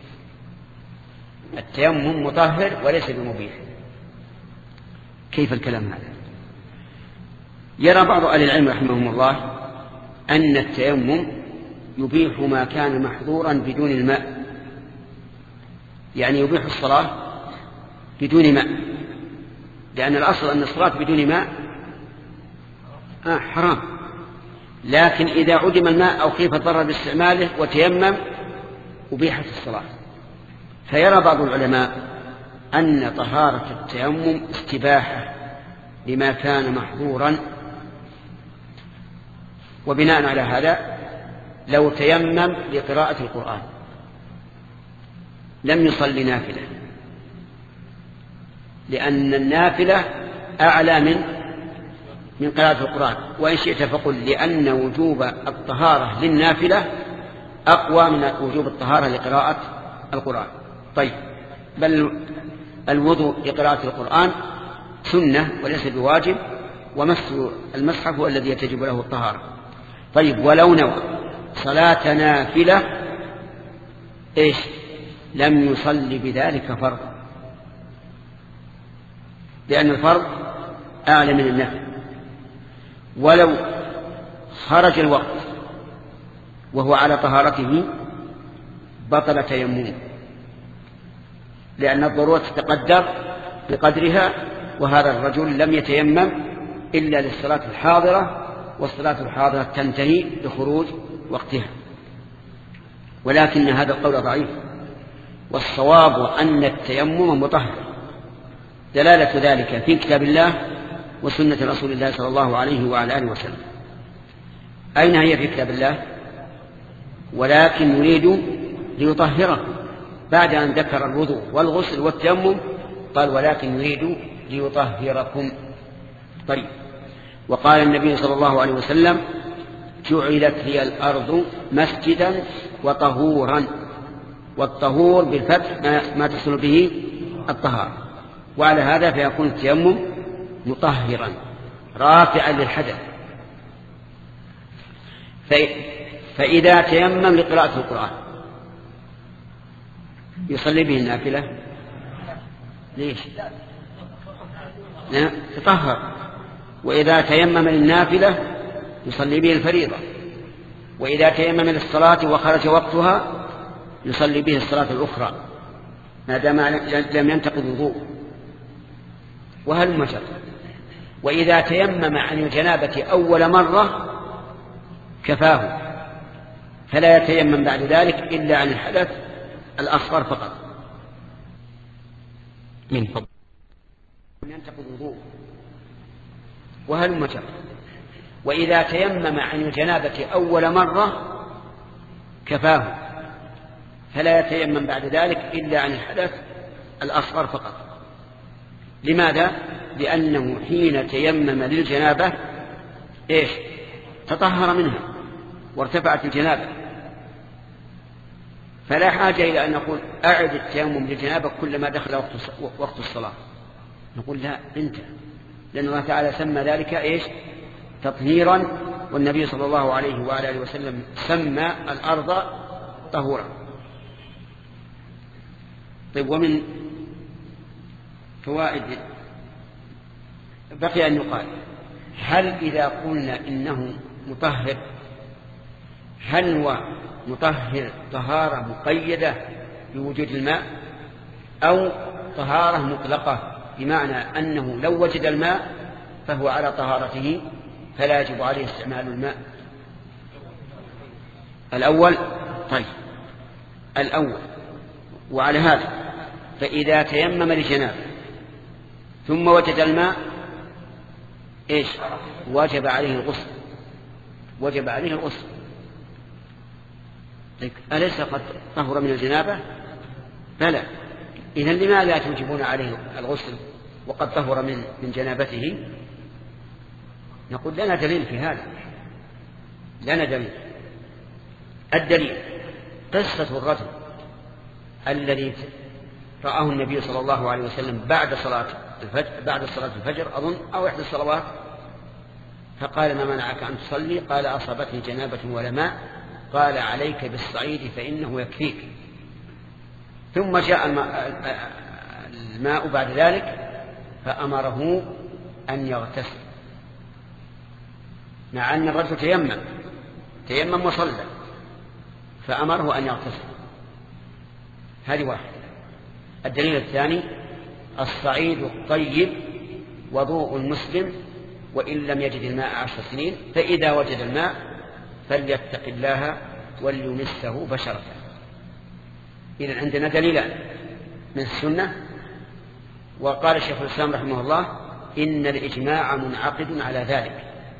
التيمم مطهر وليس بمبيح. كيف الكلام هذا؟ يرى بعض أهل العلم رحمهم الله أن التيمم يبيح ما كان محظورا بدون الماء، يعني يبيح الصلاة بدون ماء، لأن الأصل أن الصلاة بدون ماء آه حرام. لكن إذا عدم الماء أو خيف الضرر باستعماله وتيمم أبيحت الصلاة. فيرى بعض العلماء أن طهارة التيمم استباحة لما كان محظورا. وبناء على هذا لو تيمم لقراءة القرآن لم يصلي نافلة، لأن النافلة أعلى من من قراءة القرآن. وإن شئت فقل لأن وجوب الطهارة للنافلة أقوى من وجوب الطهارة لقراءة القرآن. طيب بل الوضوء لقراءة القرآن سنة وليس بواجب، ومس المصحف هو الذي يجب له الطهارة. طيب ولو نوى صلاة نافلة إيش لم يصلي بذلك فرض، لأن الفرض أعلى من النفل. ولو خرج الوقت وهو على طهارته بطل تيممه، لأن الضرورة تتقدر بقدرها، وهذا الرجل لم يتيمم إلا للصلاة الحاضرة، والصلاة الحاضرة تنتهي بخروج وقتها. ولكن هذا القول ضعيف، والصواب أن التيمم مطهر، دلالة ذلك في كتاب الله وسنة رسول الله صلى الله عليه وعلى آله وسلم. أين هي في كتاب الله؟ ولكن يريد ليطهره بعد أن ذكر الوضوء والغسل والتيمم قال ولكن يريد ليطهركم. طيب. وقال النبي صلى الله عليه وسلم جعلت لي الأرض مسجدا وطهورا، والطهور بالفتح ما تصل به الطهارة، وعلى هذا فيكون التيمم مطهرا رافعا للحدث. فإذا تيمم لقراءة القرآن يصلي به النافلة ليش؟ تطهر. وإذا تيمم للنافلة يصلي به الفريضة. وإذا تيمم للصلاة وخرج وقتها يصلي به الصلاة الأخرى ما دام لم ينتقض وضوء. وهل مجر. وإذا تيمم عن الجنابة أول مرة كفاه، فلا يتيمم بعد ذلك إلا عن الحدث الأصغر فقط. من فضل ينتقض وضوء. وهل مجر. وإذا تيمم عن الجنابة أول مرة كفاه، فلا يتيمم بعد ذلك إلا عن الحدث الأصغر فقط. لماذا؟ لأنه حين تيمم للجنابة إيش؟ تطهر منها وارتفعت الجنابة، فلا حاجة إلى أن نقول أعد التيمم للجنابة كلما دخل وقت الصلاة. نقول لا انت، لأن الله تعالى سمى ذلك إيش؟ تطهيرا، والنبي صلى الله عليه وآله وسلم سمى الأرض طهورا. طيب. ومن فوائد بقي أن يقال هل إذا قلنا إنه مطهر هل هو مطهر طهارة مقيدة بوجود الماء أو طهارة مطلقة، بمعنى أنه لو وجد الماء فهو على طهارته فلا يجب عليه استعمال الماء؟ الأول. طيب. الأول. وعلى هذا فإذا تيمم لجنابه ثم وجد الماء إيش؟ وجب عليه الغسل. وجب عليه الغسل. أليس قد طهر من الجنابة؟ بلى. إذن لماذا توجبون عليه الغسل وقد طهر من من جنابته؟ نقول لنا دليل في هذا، لنا دليل. الدليل قصة الرجل الذي رآه النبي صلى الله عليه وسلم بعد صلاة الفجر بعد صلاة الفجر أظن أو إحدى الصلوات، فقال ما منعك أن تصلي؟ قال أصابتني جنابة ولا ماء. قال عليك بالصعيد فإنه يكفيك. ثم جاء الماء بعد ذلك فأمره أن يغتسل، مع أن الرجل تيمم تيمم وصلى، فأمره أن يغتسل. هذه واحدة. الدليل الثاني الصعيد الطيب وضوء المسلم وإن لم يجد الماء عشر سنين، فإذا وجد الماء فليتق الله وليمسه بشرته. إذن عندنا دليلان من السنة. وقال الشيخ الإسلام رحمه الله إن الإجماع منعقد على ذلك،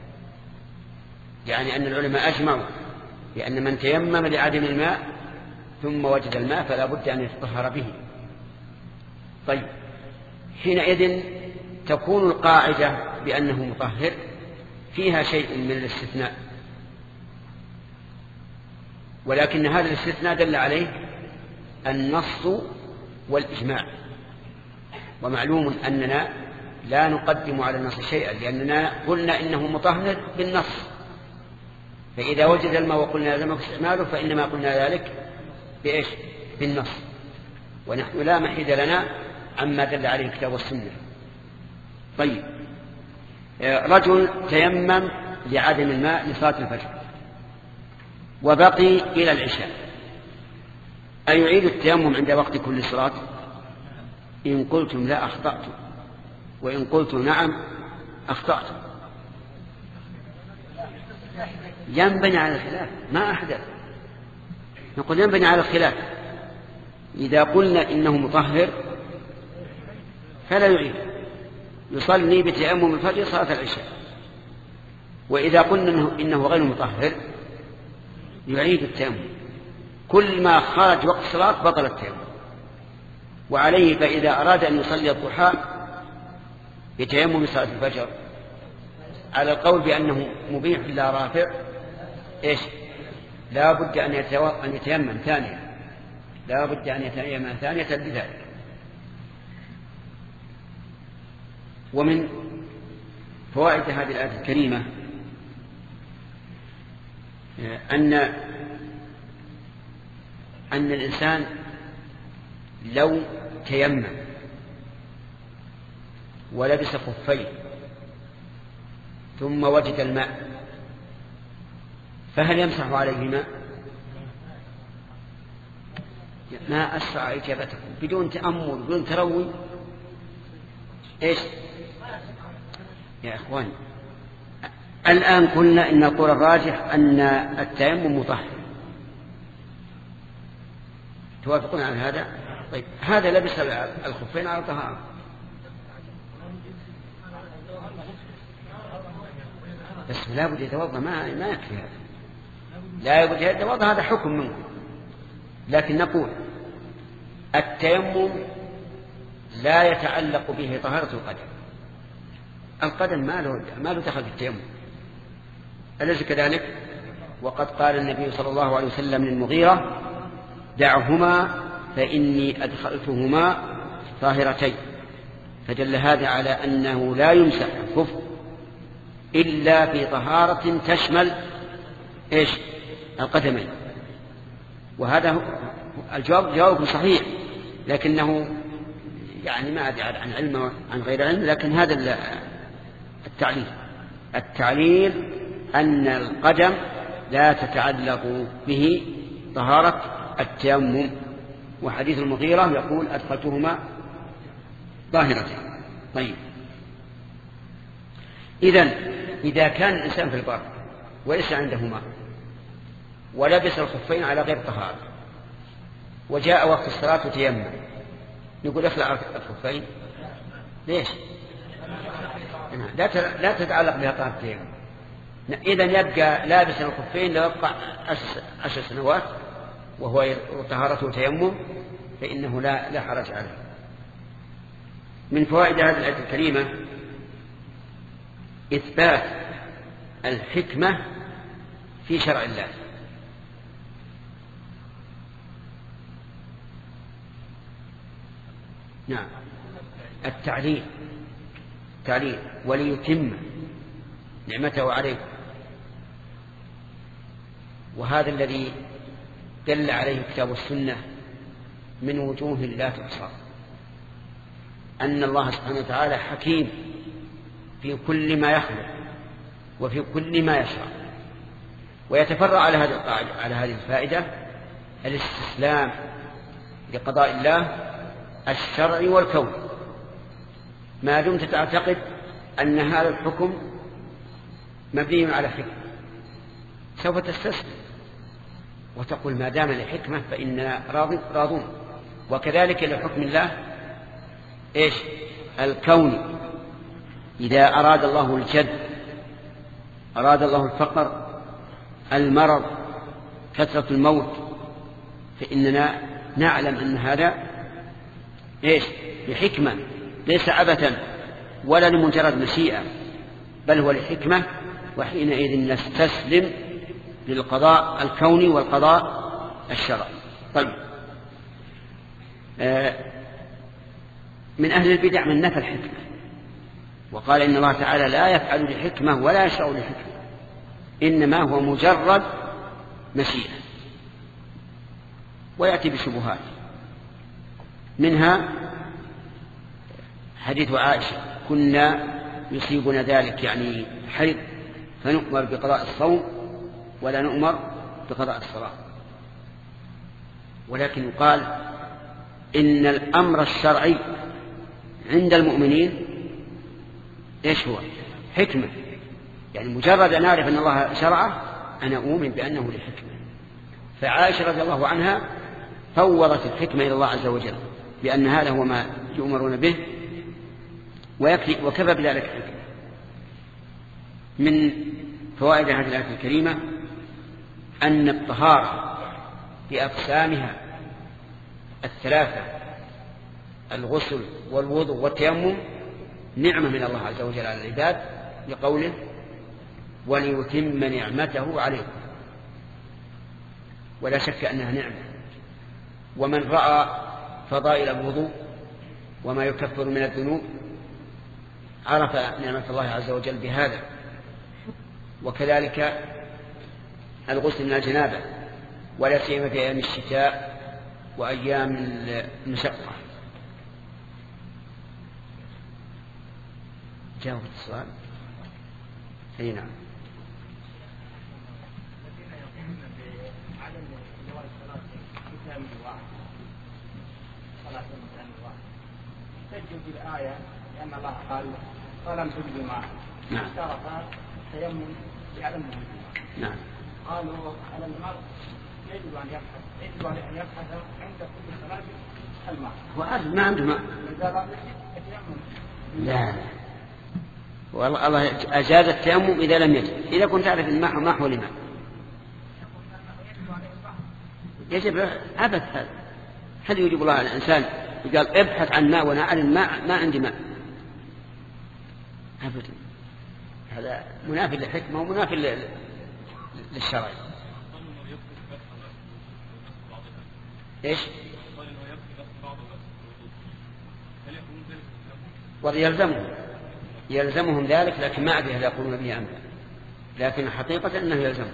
يعني أن العلماء أجمعوا بأن من تيمم لعدم الماء ثم وجد الماء فلا بد أن يتطهر به. طيب. حينئذ تكون القاعدة بأنه مطهر فيها شيء من الاستثناء، ولكن هذا الاستثناء دل عليه النص والإجماع. ومعلوم أننا لا نقدم على النص شيئا، لأننا قلنا إنه مطهر بالنص، فإذا وجد الماء وقلنا لازم استعماله فإنما قلنا ذلك بإيش؟ بالنص. ونحن لا محيد لنا عما دل عليه الكتاب والسنة. طيب. رجل تيمم لعدم الماء لصلاة الفجر وبقي إلى العشاء، أيعيد التيمم عند وقت كل صلاة؟ إن قلتم لا أخطأت، وإن قلتم نعم أخطأت. ينبني على الخلاف، ما أحدث. نقول ينبني على الخلاف. إذا قلنا إنه مطهر فلا يعيد، يصلي بتيمم الفجر صلاة العشاء. وإذا قلنا إنه, إنه غير مطهر يعيد التيمم. كل ما خرج وقت الصلاة بطل التيمم. وعليه فإذا أراد أن يصلي الضحى يتيمم لصلاة الفجر على القول بأنه مبيح لا رافع، إيش؟ لا بد أن يتيمم ثانية، لا بد أن يتيمم ثانية بذلك. ومن فوائد هذه الآية الكريمة أن أن الإنسان لو تيمم ولبس خفين ثم وجد الماء فهل يمسح عليهما؟ ما أسرع إجابتكم بدون تأمل بدون تروي. إيش يا إخوان؟ الآن قلنا إن القول الراجح أن التيمم مطهر، توافقون على هذا؟ طيب هذا لبس الخفين على طهارة، بس لا بد يتوضأ، ما ما يكفي هذا، لا بد يتوضأ، هذا حكم منكم. لكن نقول التيمم لا يتعلق به طهارة القدم، القدم ما له ما له دخل في التيمم، أليس كذلك؟ وقد قال النبي صلى الله عليه وسلم للمغيرة: دعهما فإني أدخلتهما طاهرتين. فدل هذا على أنه لا يمسح الخف إلا في طهارة تشمل إيش؟ القدمين. وهذا الجواب جواب صحيح، لكنه يعني ما أدري عن علم عن غير علم، لكن هذا التعليل التعليل أن القدم لا تتعلق به طهارة التيمم. وحديث المغيرة يقول: أدخلتهما طاهرتين. طيب إذن إذا كان الإنسان في البر وليس عنده ماء ولبس الخفين على غير طهارة وجاء وقت الصلاة وتيمم، نقول اخلع الخفين؟ ليش؟ لا تتعلق بها طهارة التيمم. إذن يبقى لابس الخفين لو يبقى عشر سنوات وهو طهارته تيمم فإنه لا لا حرج عليه. من فوائد هذه الآية الكريمة إثبات الحكمة في شرع الله. نعم، التعليل تعليل وليتم نعمته عليكم، وهذا الذي دل عليه كتاب السنة من وجوه لا تحصى، أن الله سبحانه وتعالى حكيم في كل ما يخلق وفي كل ما يشرع. ويتفرع على هذه القاعدة على هذه الفائدة الاستسلام لقضاء الله الشرعي والكون. ما دمت تعتقد أن هذا الحكم مبني على حكمة سوف تستسلم وتقول ما دام لحكمة فإننا راضون. وكذلك لحكم الله إيش؟ الكون. إذا أراد الله الجد، أراد الله الفقر، المرض، كثرة الموت، فإننا نعلم أن هذا إيش؟ لحكمة، ليس عبثا ولا لمجرد مشيئة، بل هو لحكمة، وحينئذ نستسلم للقضاء الكوني والقضاء الشرعي. طيب آه من أهل البدع من نفى الحكمة وقال إن الله تعالى لا يفعل لحكمة ولا يشرع لحكمة، إنما هو مجرد مشيئة، ويأتي بشبهات. منها حديث عائشة: كنا يصيبنا ذلك يعني حيض فنؤمر بقضاء الصوم ولا نؤمر بقضاء الصلاة. ولكن يقال إن الأمر الشرعي عند المؤمنين إيش هو؟ حكمة. يعني مجرد أن أعرف أن الله شرعه أنا أؤمن بأنه لحكمة. فعائشة رضي الله عنها فوضت الحكمة إلى الله عز وجل بأن هذا هو ما يؤمرون به ويكفي وكفى بذلك حكمة. من فوائد هذه الآية الكريمة أن الطهارة بأقسامها الثلاثة الغسل والوضوء والتيمم نعمة من الله عز وجل على العباد، لقوله وليتم نعمته عليكم، ولا شك أنها نعمة. ومن رأى فضائل الوضوء وما يكفر من الذنوب عرف نعمة الله عز وجل بهذا. وكذلك الغسل من الجنابة، ولا سيما في أيام الشتاء وأيام المشقة. جاوب السؤال. أي نعم. تجد الآية لأن الله قال فلم تجدوا معه. نعم. اشترط التيمم بعدم وجوده. نعم. قالوا على المرء يجب أن يبحث يجب أن يبحث عند كل صلاة الماء. وعاد ما عنده ماء. لا والله الله أجاز التيمم إذا لم يجد. إذا كنت تعرف الماء ما هو لماء يجب أبد. هذا هل يجب الله على الإنسان قال ابحث عن ماء وأنا أعلم ماء ما عندي ماء؟ أبدا. هذا منافي للحكمة ومنافي للشرع. إيش؟ ويلزمهم يلزمهم ذلك، لكن ما أدري هل يقولون به أم لا، لكن حقيقة أنه يلزمهم.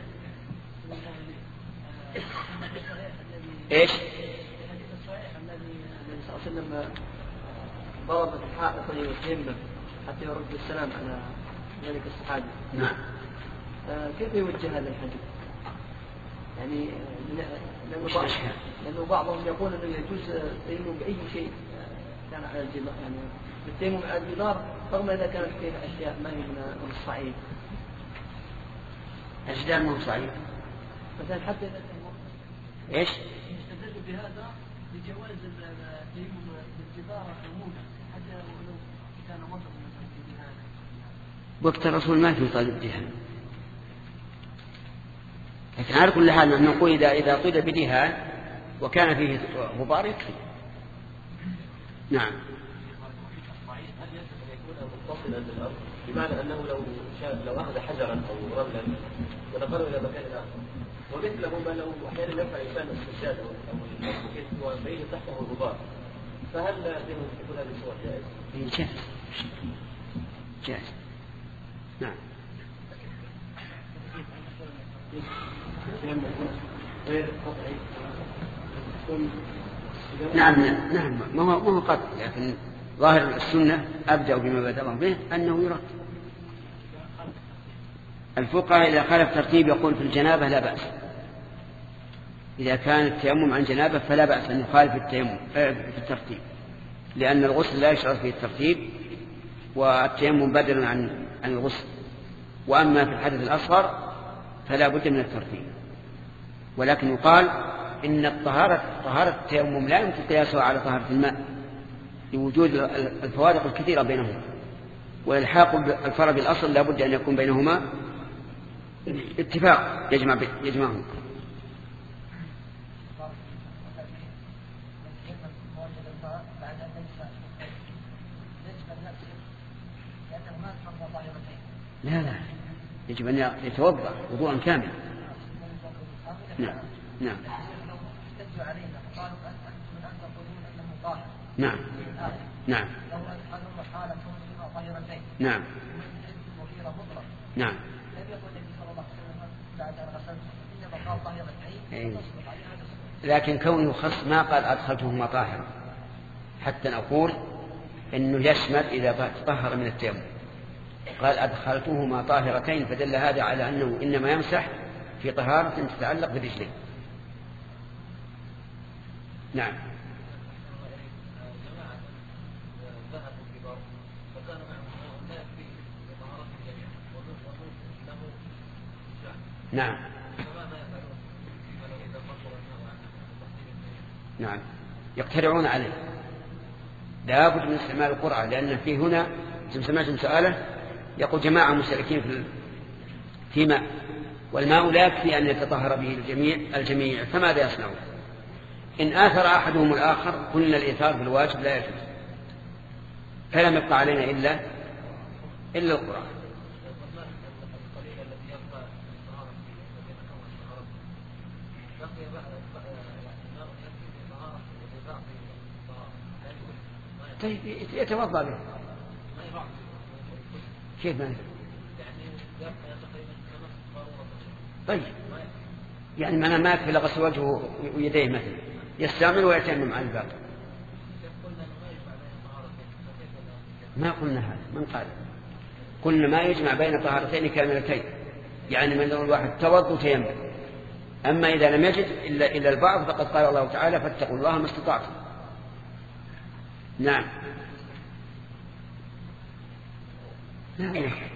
إيش؟ لما ضربت الحائط ويتيمم حتى يرد السلام على ذلك الصحابي. نعم. كيف يوجه هذا الحديث؟ يعني لأنه, بعض لأنه بعضهم يقول أنه يجوز التيمم بأي شيء كان على الجدار، يعني التيمم على الجدار رغم إذا كانت فيه أشياء ما هي من الصعيد. الجدار مو صعيد. مثلا حتى إذا كان إيش؟ يستدل بهذا لجواز التيمم بالجدار عموما حتى ولو كان وسط مثلا في دهان. وقت الرسول ما في طالب دهان، لكن على كل حال نقول إذا إذا طيب بدهان وكان فيه غبار يكفي. نعم. بمعنى أنه لو لو أخذ حجرا أو رملا ونقله إلى مكان آخر، ومثله ما لو أحيانا يرفع الإنسان السجادة أو وبين تحته الغبار، فهل يمكن يكون هذه الصور جائز؟ جائز. جائز. نعم. نعم نعم ما هو ما هو قطع، لكن ظاهر السنة أبدأ بما بدأ الله به أنه يرد. الفقهاء إذا خالف ترتيب يقول في الجنابة لا بأس، إذا كان التيمم عن جنابة فلا بأس أن يخالف التيمم في الترتيب، لأن الغسل لا يشرع فيه الترتيب والتيمم بدل عن عن الغسل. وأما في الحدث الأصغر فلا بد من الترتيب. ولكن يقال إن الطهارة طهارة التيمم لا يمكن قياسها على طهارة الماء لوجود الفوارق الكثيرة بينهما، والإلحاق الفرع بالأصل لا بد أن يكون بينهما اتفاق يجمع يجمعهم. لا لا يجب أن يتوضأ وضوءا كاملا. نعم نعم نعم نعم نعم نعم لكن كونه خص ما قال أدخلتهما طاهرا حتى نقول إنه يشمل إذا تطهر من التيمم، قال أدخلتهما طاهرتين، فدل هذا على أنه إنما يمسح في طهارة تتعلق بالرجلين. نعم. نعم نعم يقترعون عليه، لا بد من استعمال القرعة، لأن في هنا سمعتم سؤاله يقول جماعة مشتركين في في ماء والماء لا يكفي أن يتطهر به الجميع, الجميع فماذا يصنعون؟ إن آثر أحدهم الآخر قلنا الإيثار في الواجب لا يجوز، فلم يبقى علينا إلا إلا القرآن. طيب يتوضأ به كيف ما طيب يعني ما ما يكفي لغسل وجهه ويديه مثلا يستعمل ويتيمم على الباب. ما قلنا هذا، من قال؟ قلنا ما يجمع بين طهارتين كاملتين، يعني من الواحد توضأ وتيمم. أما إذا لم يجد إلا إلا البعض فقد قال الله تعالى فاتقوا الله ما استطعتم. نعم نعم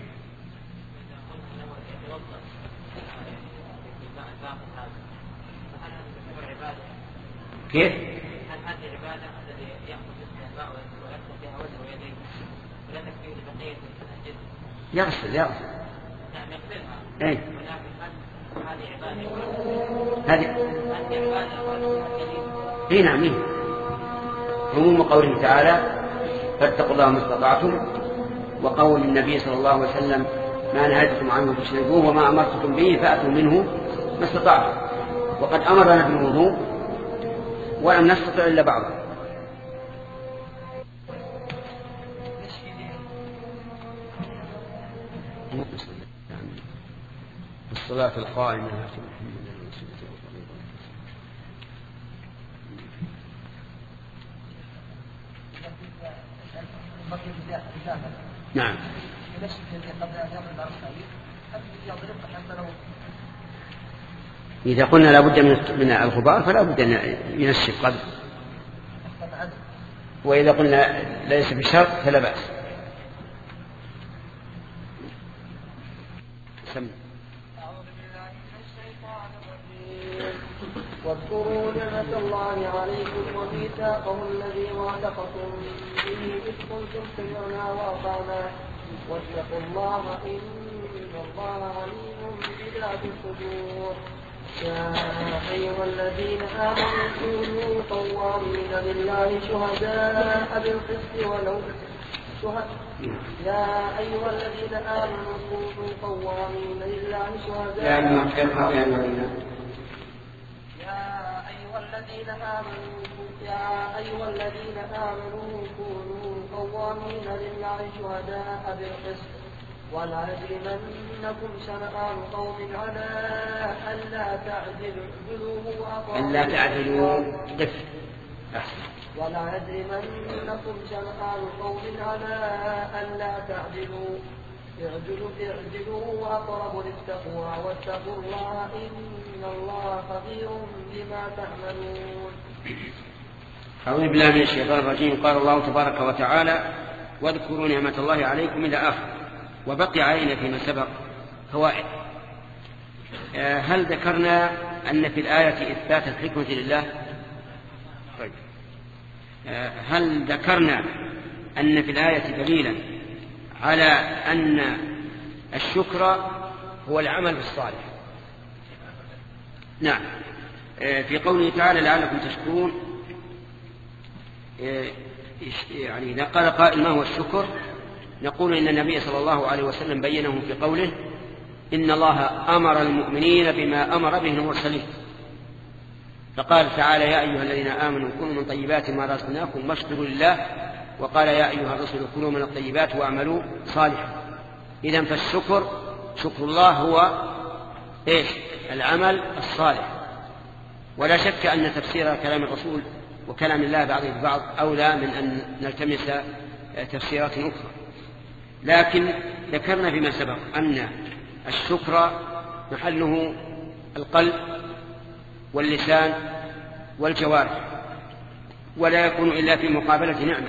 كيف؟ هل هذه العبادة الذي يأخذ الاستهباء ويغسل فيها وجهه ويديه ولا تكفي لبقية الجسم؟ يغسل يغسل نعم يغسلها. أي. ولكن هذه عبادة هذه هذه عبادة اي نعم إيه. عموم قوله تعالى فاتقوا الله ما استطعتم، وقول النبي صلى الله عليه وسلم ما نهيتكم عنه فاجتنبوه وما أمرتكم به فأتوا منه ما استطعتم، وقد أمرنا بالوضوء ولم نستطع إلا بعضه. الصلاة القائمة نعم إذا قلنا لا بد من الغبار فلا بد أن ينشف قبل، وإذا قلنا ليس بشرط فلا بأس. سم. واذكروا نعمة الله عليكم وميثاقه الذي واثقكم به إذ كنتم سمعنا وأطعنا واتقوا الله إن الله عليم بذات الصدور. يا أيها الذين آمنوا كونوا قوامين لله شهداء بالقسط ولو يا أيها الذين آمنوا كونوا قوامين لله شهداء يا أيها الذين آمنوا يا أيها الذين آمنوا كونوا قوامين لله شهداء بالقسط ولا يجرمنكم شنآن قوم على ألا تعدلوا ألا تعدلوا ولا يجرمنكم شنآن قوم على ألا تعدلوا اعدلوا اعدلوا أقرب للتقوى واتقوا الله إن الله خبير بما تعملون. أعوذ بالله من الشيطان الرجيم. قال الله تبارك وتعالى واذكروا نعمة الله عليكم إلى آخر. وبقي علينا فيما سبق فوائد. هل ذكرنا أن في الآية إثبات الحكمة لله؟ طيب. هل ذكرنا أن في الآية دليلا على أن الشكر هو العمل الصالح؟ نعم. في قوله تعالى لعلكم تشكرون، يعني إذا قال قائل ما هو الشكر نقول إن النبي صلى الله عليه وسلم بينه في قوله إن الله أمر المؤمنين بما أمر به المرسلين، فقال تعالى يا أيها الذين آمنوا كلوا من طيبات ما رزقناكم واشكروا لله، وقال يا أيها الرسل كلوا من الطيبات واعملوا صالحا. إذن فالشكر شكر الله هو إيش؟ العمل الصالح. ولا شك أن تفسير كلام الرسول وكلام الله بعضه ببعض أولى من أن نلتمس تفسيرات أخرى، لكن ذكرنا فيما سبق أن الشكر محله القلب واللسان والجوارح، ولا يكون إلا في مقابلة نعمة.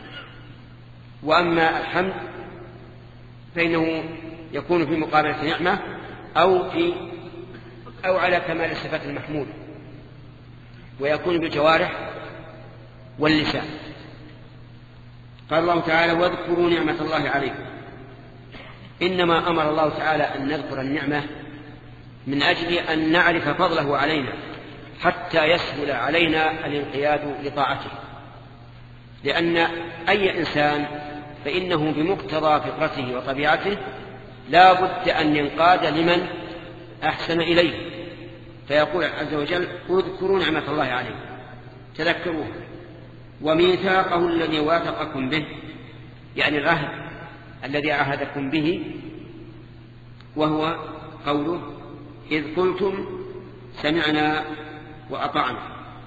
وأما الحمد فإنه يكون في مقابلة نعمة أو في أو على كمال الصفات المحمود، ويكون بالجوارح واللسان. قال الله تعالى واذكروا نعمة الله عليكم. إنما أمر الله تعالى أن نذكر النعمة من أجل أن نعرف فضله علينا حتى يسهل علينا الانقياد لطاعته. لأن أي إنسان فإنه بمقتضى فطرته وطبيعته لا بد أن ينقاد لمن أحسن إليه، فيقول عز وجل اذكروا نعمة الله عليكم، تذكروه، وميثاقه الذي واثقكم به، يعني العهد الذي عهدكم به، وهو قوله إذ قلتم سمعنا وأطعنا.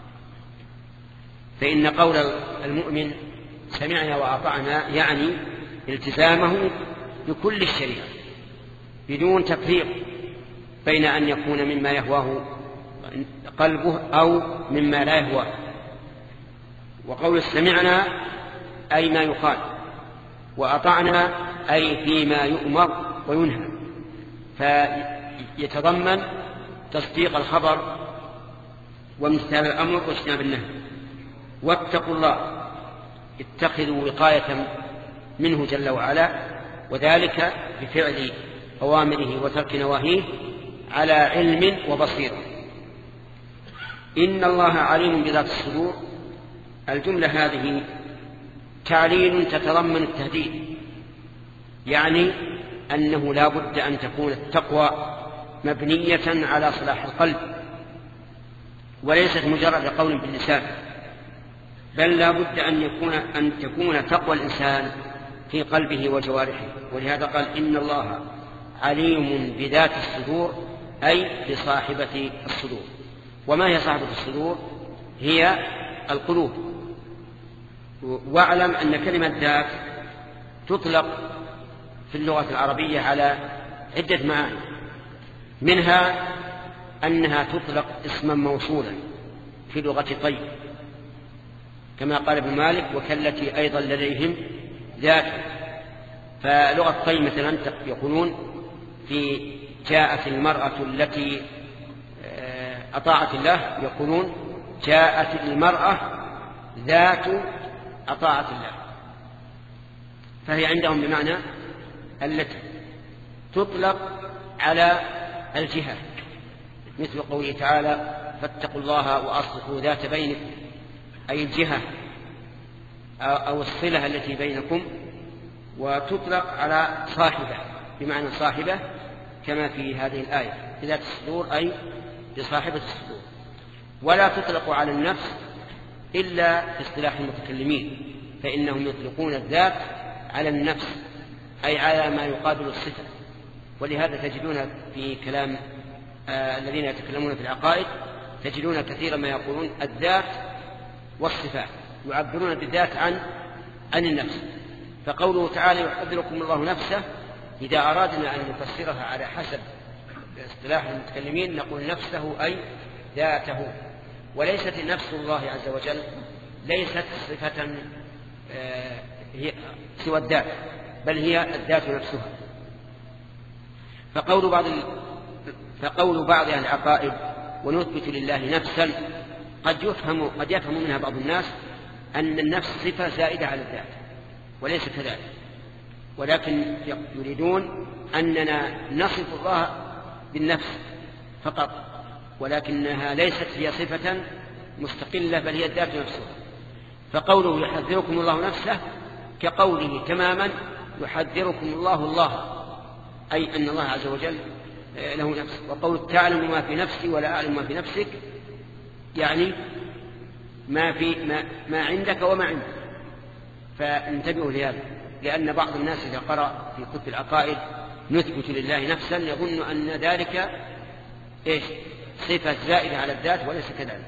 فإن قول المؤمن سمعنا وأطعنا يعني التزامه بكل الشريعة بدون تفريق بين أن يكون مما يهواه قلبه أو مما لا يهواه. وقول سمعنا أي ما يقال، وأطعنا أي فيما يؤمر وينهى، فيتضمن تصديق الخبر وامتثال الأمر واجتناب النهي. واتقوا الله، اتخذوا وقاية منه جل وعلا، وذلك بفعل أوامره وترك نواهيه على علم وبصيرة. إن الله عليم بذات الصدور، الجملة هذه تعليل تتضمن التهديد، يعني أنه لا بد أن تكون التقوى مبنية على صلاح القلب، وليست مجرد قول باللسان، بل لا بد أن يكون أن تكون تقوى الإنسان في قلبه وجوارحه. ولهذا قال إن الله عليم بذات الصدور، أي بصاحبة الصدور. وما هي صاحبة الصدور؟ هي القلوب. واعلم أن كلمة ذات تطلق في اللغة العربية على عدة معاني، منها أنها تطلق اسما موصولا في لغة طي، كما قال ابن مالك وكالتي أيضا لديهم ذات. فلغة طي مثلا يقولون في جاءت المرأة التي أطاعت الله، يقولون جاءت المرأة ذات أطاعت الله، فهي عندهم بمعنى التي تطلق على الجهة، مثل قوله تعالى فاتقوا الله وأصلحوا ذات بينكم، أي الجهة أو الصلة التي بينكم. وتطلق على صاحبة بمعنى صاحبة كما في هذه الآية بذات الصدور، أي بصاحبة الصدور. ولا تطلق على النفس إلا في اصطلاح المتكلمين، فإنهم يطلقون الذات على النفس أي على ما يقابل الصفة. ولهذا تجدون في كلام آه الذين يتكلمون في العقائد تجدون كثيرا ما يقولون الذات والصفات، يعبرون بالذات عن عن النفس. فقوله تعالى يحذركم الله نفسه، إذا أرادنا أن نفسرها على حسب اصطلاح المتكلمين نقول نفسه أي ذاته، وليست نفس الله عز وجل ليست صفة آه هي سوى الذات، بل هي الذات نفسها. فقول بعض ال... فقول بعض العقائد ونثبت لله نفسا قد يفهم قد يفهم منها بعض الناس أن النفس صفة زائدة على الذات، وليس كذلك، ولكن يريدون أننا نصف الله بالنفس فقط، ولكنها ليست هي صفة مستقلة بل هي الذات نفسها. فقوله يحذركم الله نفسه كقوله تماما يحذركم الله الله، أي أن الله عز وجل له نفس. وقول تعلم ما في نفسي ولا أعلم ما في نفسك، يعني ما في ما, ما عندك وما عندك. فانتبهوا لهذا، لأن بعض الناس إذا قرأ في كتب العقائد نثبت لله نفسا يظن أن ذلك إيش صفة زائدة على الذات، وليس كذلك.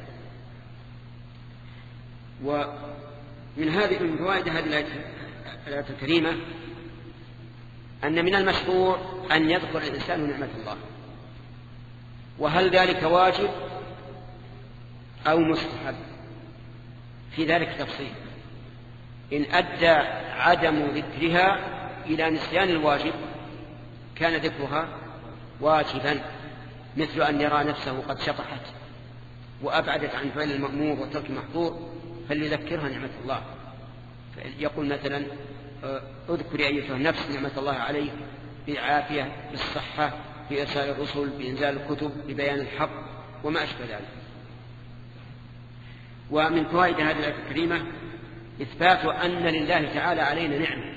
ومن هذه من فوائد هذه الآية الكريمة أن من المشروع أن يذكر الإنسان نعمة الله، وهل ذلك واجب أو مستحب؟ في ذلك تفصيل. إن أدى عدم ذكرها إلى نسيان الواجب كان ذكرها واجبا، مثل أن يرى نفسه قد شطحت وأبعدت عن فعل المأمور وترك المحظور فليذكرها نعمة الله. يقول مثلا اذكري أيتها النفس نعمة الله عليك بالعافية بالصحة بإرسال الرسل، بإنزال الكتب، ببيان الحق وما أشبه ذلك. ومن فوائد هذه الآية الكريمة إثبات أن لله تعالى علينا نعمة،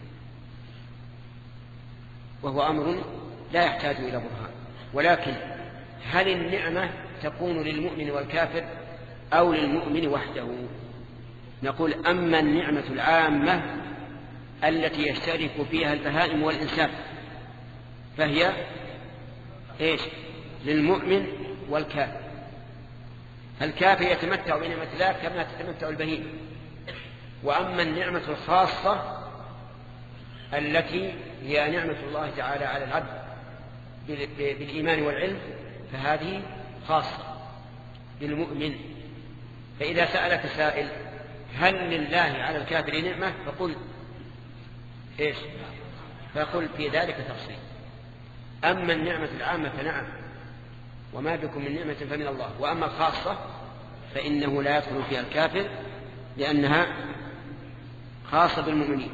وهو أمر لا يحتاج إلى برهان. ولكن هل النعمة تكون للمؤمن والكافر أو للمؤمن وحده؟ نقول أما النعمة العامة التي يشترك فيها البهائم والإنسان فهي إيش؟ للمؤمن والكافر. الكافر يتمتع بنعمة الله كما تتمتع البهيمة. وأما النعمة الخاصة التي هي نعمة الله تعالى على العبد بالإيمان والعلم فهذه خاصة بالمؤمن. فإذا سألك سائل هل لله على الكافر نعمة فقل إيش؟ فقل في ذلك تفصيل. أما النعمة العامة فنعم، وما بكم من نعمة فمن الله. وأما الخاصة فإنه لا يدخل فيها الكافر لأنها خاصة بالمؤمنين.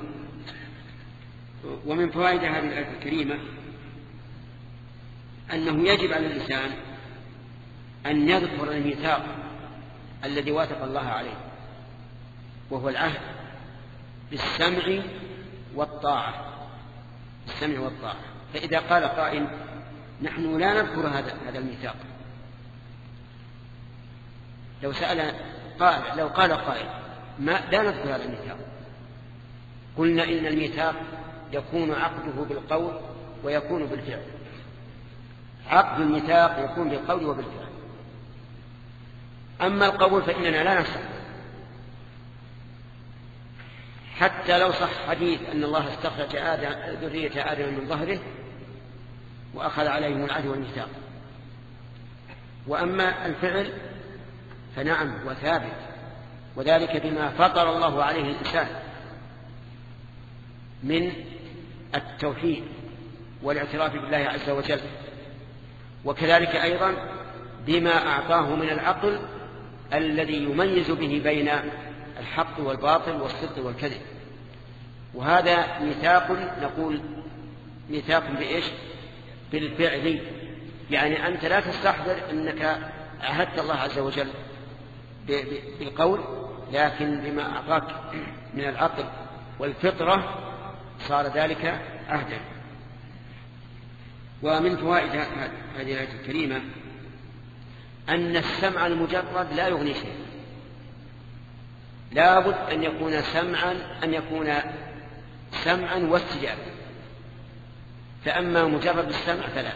ومن فوائد هذه الآية الكريمة أنه يجب على الإنسان أن يذكر الميثاق الذي واثق الله عليه، وهو العهد بالسمع والطاعة. السمع والطاعة. فإذا قال قائل نحن لا نذكر هذا هذا الميثاق، لو سأل قال لو قال قائل ما لا نذكر هذا الميثاق، قلنا إن الميثاق يكون عقده بالقول ويكون بالفعل. عقد الميثاق يكون بالقول وبالفعل. أما القول فإننا لا نصح، حتى لو صح حديث أن الله استخرج آدم ذرية آدم من ظهره وأخذ عليهم العهد والميثاق. وأما الفعل فنعم وثابت، وذلك بما فطر الله عليه الإنسان من التوحيد والاعتراف بالله عز وجل، وكذلك أيضا بما أعطاه من العقل الذي يميز به بين الحق والباطل والصدق والكذب. وهذا ميثاق نقول ميثاق بإيش؟ بالفعل. يعني أنت لا تستحضر أنك عهدت الله عز وجل بالقول، لكن بما أعطاك من العقل والفطرة صار ذلك عهدا. ومن فوائد هذه الآية الكريمة أن السمع المجرد لا يغني شيئا، لا بد أن يكون سمعا أن يكون سمعا واستجابة. فأما مجرد السمع فلا،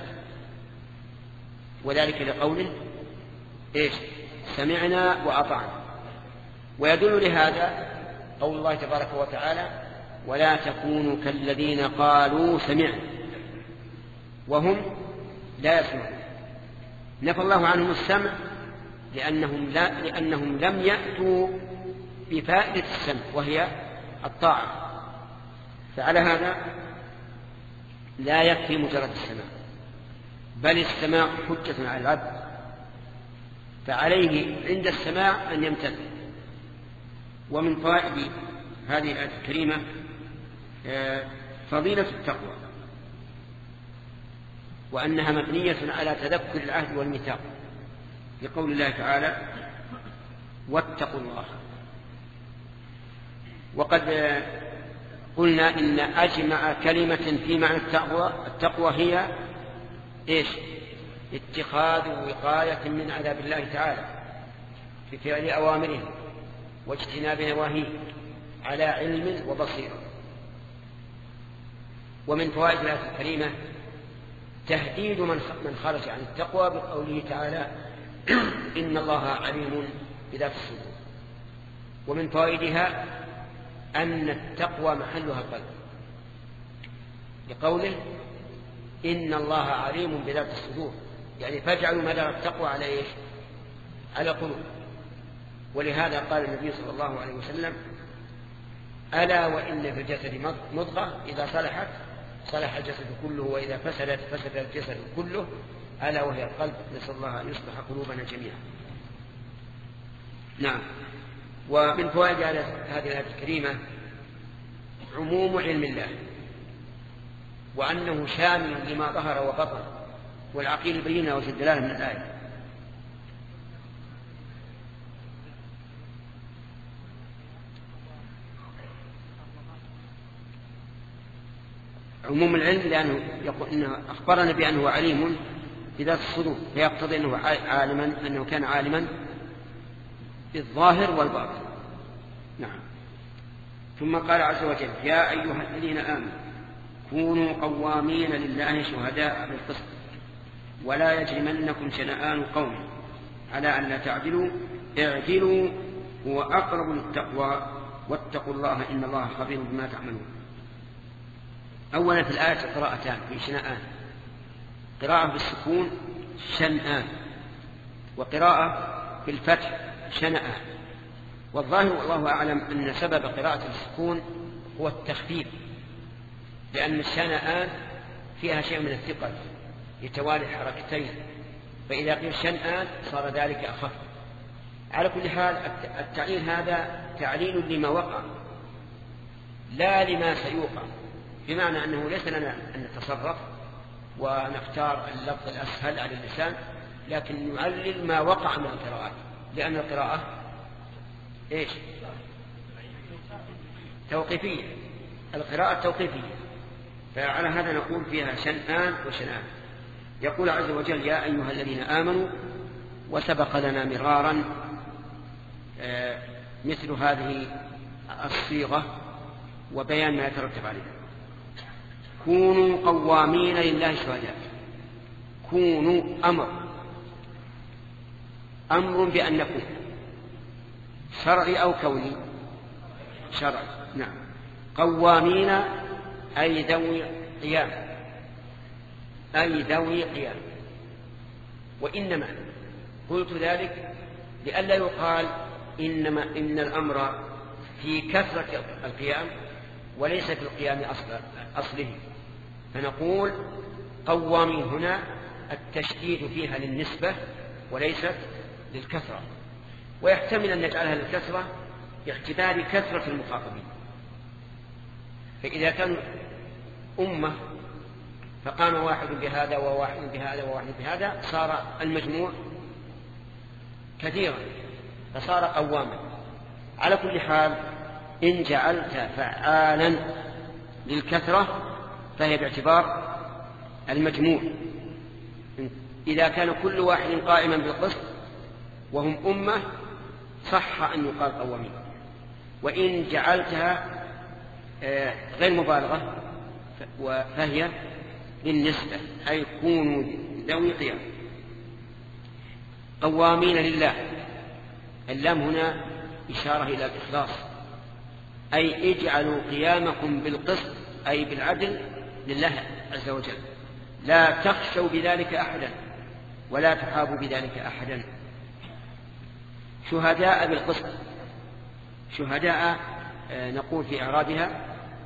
وذلك لقوله إيش؟ سمعنا وأطعنا. ويدل لهذا قول الله تبارك وتعالى ولا تكونوا كالذين قالوا سمعنا وهم لا يسمعون. نفى الله عنهم السمع لأنهم, لا لأنهم لم يأتوا بفائدة السمع وهي الطاعة. فعلى هذا لا يكفي مجرد السماع، بل السماع حجة على العبد، فعليه عند السماع أن يمتثل. ومن فوائد هذه الآية الكريمة فضيلة التقوى، وأنها مبنية على تذكر العهد والميثاق، لقول الله تعالى واتقوا الله. وقد قلنا إن أجمع كلمة في معنى التقوى التقوى هي إيش؟ اتخاذ وقاية من عذاب الله تعالى بفعل أوامره واجتناب نواهيه على علم وبصيرة. ومن فوائد الآية الكريمة تهديد من خرج عن التقوى بقوله تعالى إن الله عليم بذات الصدور. ومن فوائدها أن التقوى محلها القلب، لقوله إن الله عليم بذات الصدور، يعني فاجعلوا مدار التقوى على إيش؟ على قلوب. ولهذا قال النبي صلى الله عليه وسلم ألا وإن في الجسد مضغة إذا صلحت صلح الجسد كله وإذا فسدت فسد الجسد كله ألا وهي القلب. نسأل الله أن يصلح قلوبنا جميعا. نعم. ومن فوائد هذه الآية الكريمة عموم علم الله، وأنه شامل لما ظهر وبطن والعقيل يبين وجه الدلالة من الآية. عموم العلم لأنه يقول إنه أخبرنا بأنه عليم بذات الصدور، فيقتضي أنه عالما أنه كان عالما بالظاهر والباطن. نعم. ثم قال عز وجل: يا أيها الذين آمنوا كونوا قوامين لله شهداء بالقسط ولا يجرمنكم شنآن قوم على أن لا تعدلوا اعدلوا هو أقرب للتقوى واتقوا الله إن الله خبير بما تعملون. أولا في الآية قراءتان في شنآن، قراءة بالسكون شنآن، وقراءة بالفتح شنآن. والظاهر والله أعلم أن سبب قراءة السكون هو التخفيف، لأن الشنآن فيها شيء من الثقل لتوالي الحركتين، فإذا قيل شنآن صار ذلك أخف. على كل حال التعليل هذا تعليل لما وقع لا لما سيوقع، بمعنى أنه ليس لنا أن نتصرف ونختار اللفظ الأسهل على اللسان، لكن نعلل ما وقع من القراءات، لأن القراءة إيش؟ توقيفية، القراءة توقيفية، فعلى هذا نقول فيها شنآن وشنآن. يقول عز وجل: يا أيها الذين آمنوا، وسبق لنا مرارا آه مثل هذه الصيغة وبيان ما يترتب عليها. كونوا قوامين لله شهداء. كونوا أمر أمر بأن نكون شرعي أو كوني؟ شرعي. نعم. قوامين أي ذوي قيام، أي ذوي قيام. وإنما قلت ذلك لئلا يقال إنما إن الأمر في كثرة القيام وليس في القيام أصله، فنقول قوامين هنا التشديد فيها للنسبة وليست للكثرة، ويحتمل أن نجعلها للكثرة باعتبار كثرة المخاطبين. فإذا كان أمة فقام واحد بهذا وواحد بهذا وواحد بهذا صار المجموع كثيرا فصار قواما. على كل حال إن جعلت فعالا للكثرة فهي باعتبار المجموع. إذا كان كل واحد قائما بالقسط وهم أمة صح أن يقال قوامين. وإن جعلتها غير مبالغة فهي للنسبة، أي كونوا ذوي قيام. قوامين لله، اللام هنا إشارة إلى الإخلاص، أي اجعلوا قيامكم بالقسط أي بالعدل لله عز وجل، لا تخشوا بذلك أحدا ولا تخافوا بذلك أحدا. شهداء بالقسط، شهداء نقول في إعرابها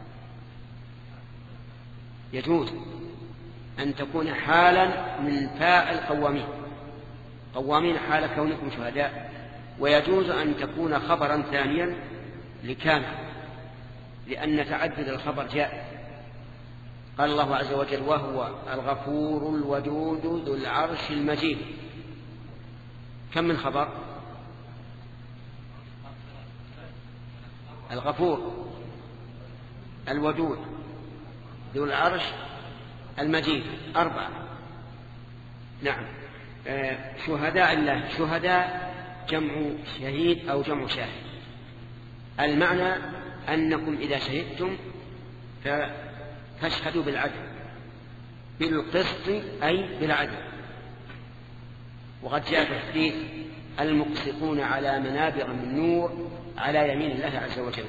يجوز أن تكون حالا من فاعل قوامين، قوامين حال كونكم شهداء، ويجوز أن تكون خبرا ثانيا لكان، لأن تعدد الخبر جائز. قال الله عز وجل: وهو الغفور الودود ذو العرش المجيد. كم من خبر؟ الغفور الودود ذو العرش المجيد، أربعة. نعم. شهداء الله، شهداء جمع شهيد أو جمع شاهد. المعنى أنكم إذا شهدتم فاشهدوا بالعدل، بالقسط أي بالعدل. وقد جاء في الحديث: المقسطون على منابر من نور على يمين الله عز وجل.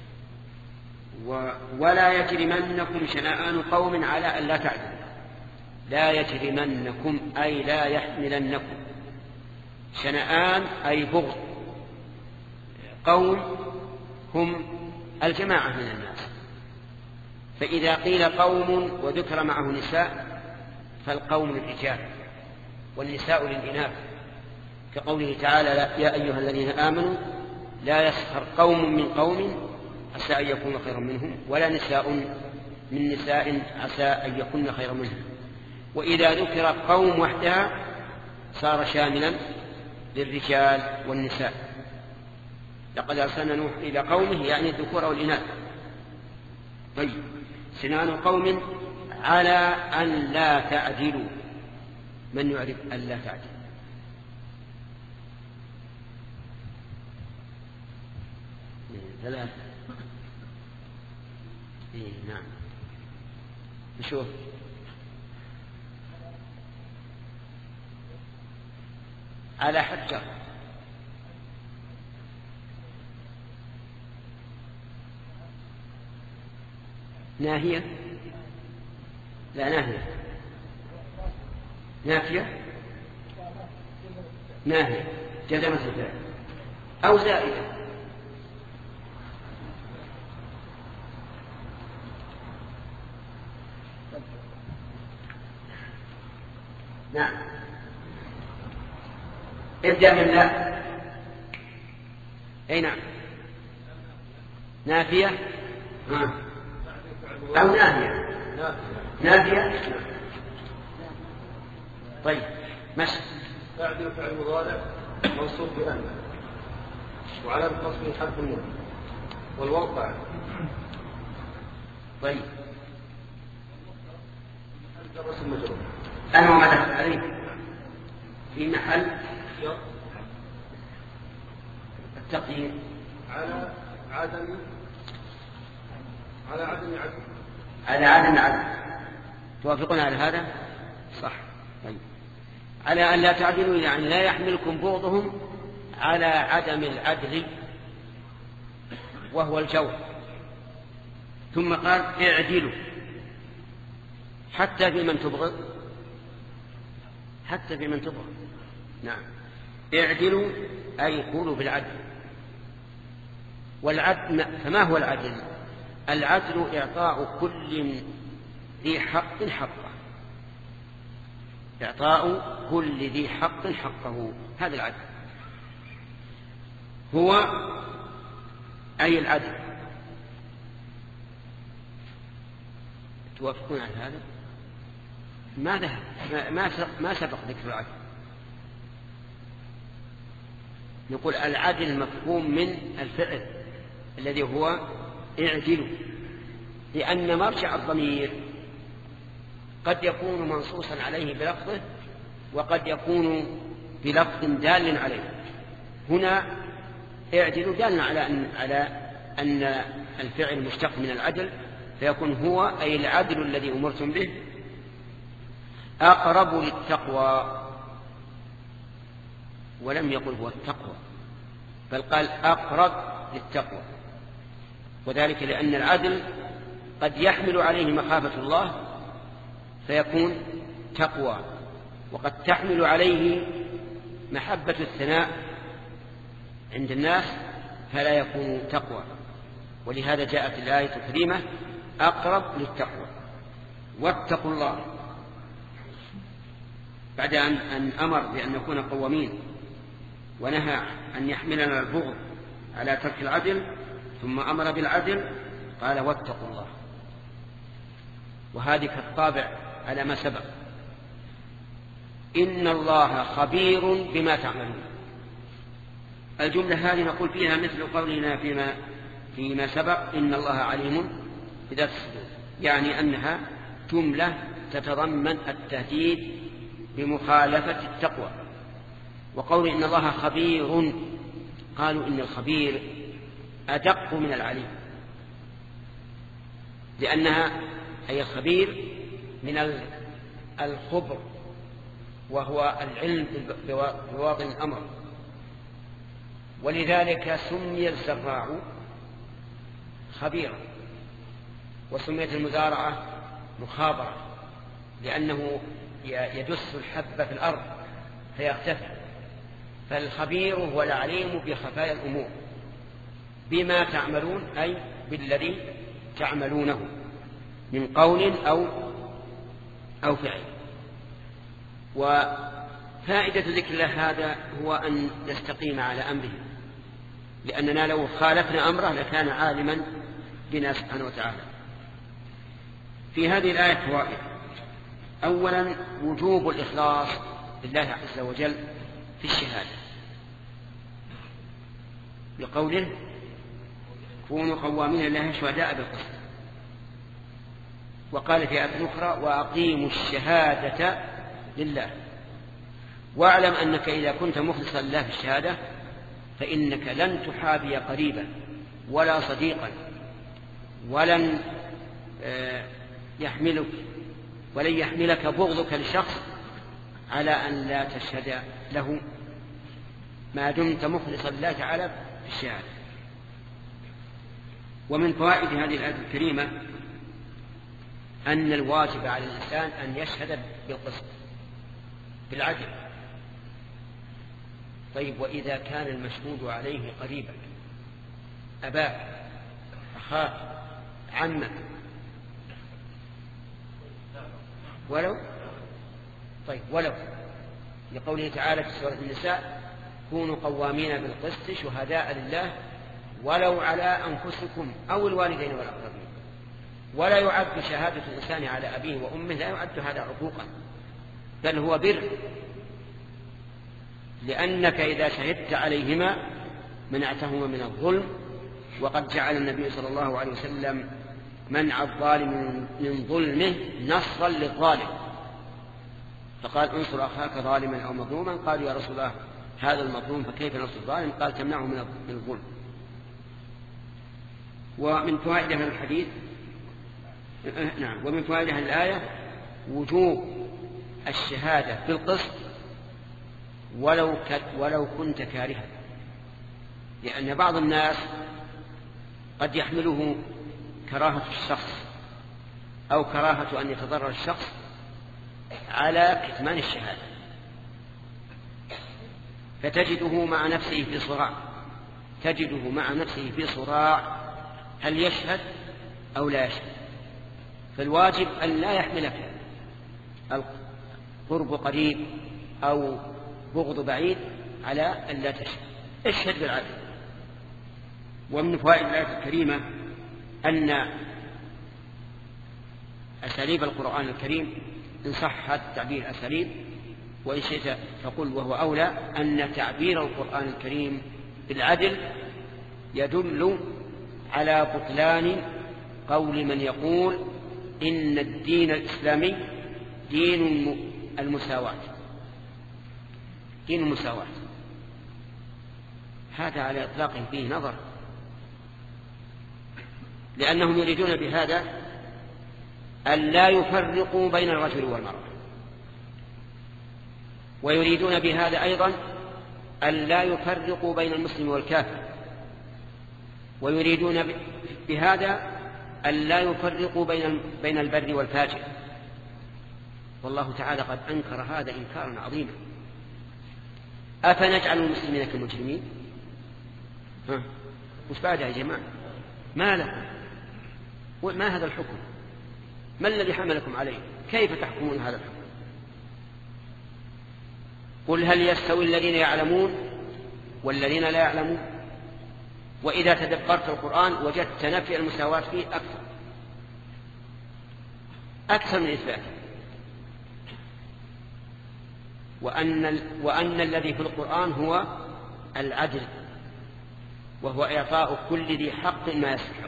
ولا يجرمنكم شنآن قوم على أن لا تعدلوا. لا يجرمنكم أي لا يحملنكم. شنآن أي بغض قوم هم الجماعة من الناس، فإذا قيل قوم وذكر معه نساء فالقوم للرجال والنساء للإناث، كقوله تعالى: يا أيها الذين آمنوا لا يسخر قوم من قوم عسى أن يكون خيرا منهم ولا نساء من نساء عسى أن يكون خيرا منهم. وإذا ذكر قوم وحدها صار شاملا للرجال والنساء. لقد أرسلنا نوح إلى قومه يعني الذكور والإناث. طيب سنان قوم على أن لا تعدلوا، من يعرف أن لا تعدل؟ ثلاثة. إيه نعم نشوف. على حجر، ناهية، لا ناهية، نافية، ناهية جزمت الفعل أو زائدة. نعم ابدأ من لا. أي نعم نافية أو ناهية. نافية. طيب ماشي. تعدل فعل مضارع منصوب بأن وعلامة نصبه حرف النون والواو فاعل. طيب الرسم مجرور. أنا وما دخل عليه في محل التقدير على عدم على عدم عدم على عدم عدم. توافقون على هذا؟ صح. طيب على أن لا تعدلوا يعني لا يحملكم بغضهم على عدم العدل وهو الجور. ثم قال اعدلوا حتى في من تبغض، حتى في من تبغض. نعم اعدلوا أي قولوا بالعدل. والعدل فما هو العدل؟ العدل إعطاء كل ذي حق حقه، إعطاء كل ذي حق حقه، هذا العدل. هو أي العدل. توافقون على هذا؟ ماذا ما ما سبق ذكر العدل. نقول العدل مفهوم من الفعل الذي هو اعدلوا، لأن مرجع الضمير قد يكون منصوصا عليه بلفظه وقد يكون بلفظ دال عليه. هنا اعدلوا دال على أن, على أن الفعل مشتق من العدل، فيكون هو أي العدل الذي أمرتم به أقرب للتقوى، ولم يقل هو التقوى بل قال أقرب للتقوى، وذلك لأن العدل قد يحمل عليه مخافة الله فيكون تقوى، وقد تحمل عليه محبة الثناء عند الناس فلا يكون تقوى. ولهذا جاءت الآية الكريمة أقرب للتقوى. واتقوا الله بعد أن أمر بأن نكون قوامين ونهى أن يحملنا البغض على ترك العدل، ثم أمر بالعدل قال واتقوا الله، وهذه كالطابع على ما سبق. إن الله خبير بما تعملون. الجملة هذه نقول فيها مثل قولنا فيما فيما سبق إن الله عليم بذات الصدور، يعني أنها جملة تتضمن التهديد بمخالفة التقوى. وقول إن الله خبير قالوا إن الخبير أدق من العليم، لأنها أي الخبير من الخبر وهو العلم بواطن الأمر، ولذلك سمي الزراع خبيرا وسميت المزارعة مخابرة، لأنه يدس الحب في الأرض فيختفي. فالخبير هو العليم بخفايا الأمور بما تعملون، أي بالذي تعملونه من قول أو أو فعل. وفائدة ذكر الله هذا هو أن نستقيم على أمره، لأننا لو خالفنا أمره لكان عالما بنا سبحانه وتعالى. في هذه الآية فوائد. أولا وجوب الإخلاص لله عز وجل في الشهادة بقوله كونوا قوامين لله شهداء بالقسط. وقال في آية أخرى وأقيموا الشهادة لله. واعلم أنك إذا كنت مخلصا لله في الشهادة فإنك لن تحابي قريبا ولا صديقا ولن يحملك ولن يحملك بغضك لشخص على أن لا تشهد له ما دمت مخلصا لله تعالى في الشهادة. ومن فوائد هذه الآية الكريمة أن الواجب على الإنسان أن يشهد بالقسط بالعدل. طيب وإذا كان المشهود عليه قريبا أباك أخاك عمك ولو طيب ولو لقوله تعالى في سورة النساء كونوا قوامين بالقسط شهداء لله ولو على أنفسكم أو الوالدين والأقربين. ولا يعد شهادة الإنسان على أبيه وأمه لا يعد هذا عقوقا بل هو بر، لأنك إذا شهدت عليهما منعتهما من الظلم. وقد جعل النبي صلى الله عليه وسلم منع الظالم من ظلمه نصرا للظالم، فقال انصر أخاك ظالما أو مظلوما. قالوا يا رسول الله هذا المظلوم فكيف نصر الظالم؟ قال تمنعه من الظلم. ومن فوائد هذا الحديث نعم ومن فوائد هذه الآية وجوب الشهادة بالقسط ولو ولو كنت كارها، لأن بعض الناس قد يحمله كراهة الشخص أو كراهة أن يتضرر الشخص على كتمان الشهادة، فتجده مع نفسه في صراع تجده مع نفسه في صراع هل يشهد أو لا يشهد. فالواجب أن لا يحملك القرب قريب أو بغض بعيد على أن لا تشهد، اشهد بالعدل. ومن فوائد الآية الكريمة أن أساليب القرآن الكريم إن صح التعبير أساليب وإن شئت فقل وهو أولى أن تعبير القرآن الكريم بالعدل يدل على بطلان قول من يقول إن الدين الإسلامي دين المساواة دين المساواة. هذا على إطلاق فيه نظر، لأنهم يريدون بهذا أن لا يفرقوا بين الرجل والمرأة، ويريدون بهذا أيضا أن لا يفرقوا بين المسلم والكافر، ويريدون بهذا أن لا يفرقوا بين بين البر والفاجر. والله تعالى قد أنكر هذا إنكارا عظيما. أفنجعل المسلمين كالمجرمين؟ ها وش بعدها يا جماعة؟ ما لكم ما هذا الحكم؟ ما الذي حملكم عليه؟ كيف تحكمون هذا الحكم؟ قل هل يستوي الذين يعلمون والذين لا يعلمون؟ وإذا تدبرت القرآن وجدت نفي المساواة فيه أكثر أكثر من إثباته. وأن, وأن الذي في القرآن هو العدل، وهو إعطاء كل ذي حق ما يستحق.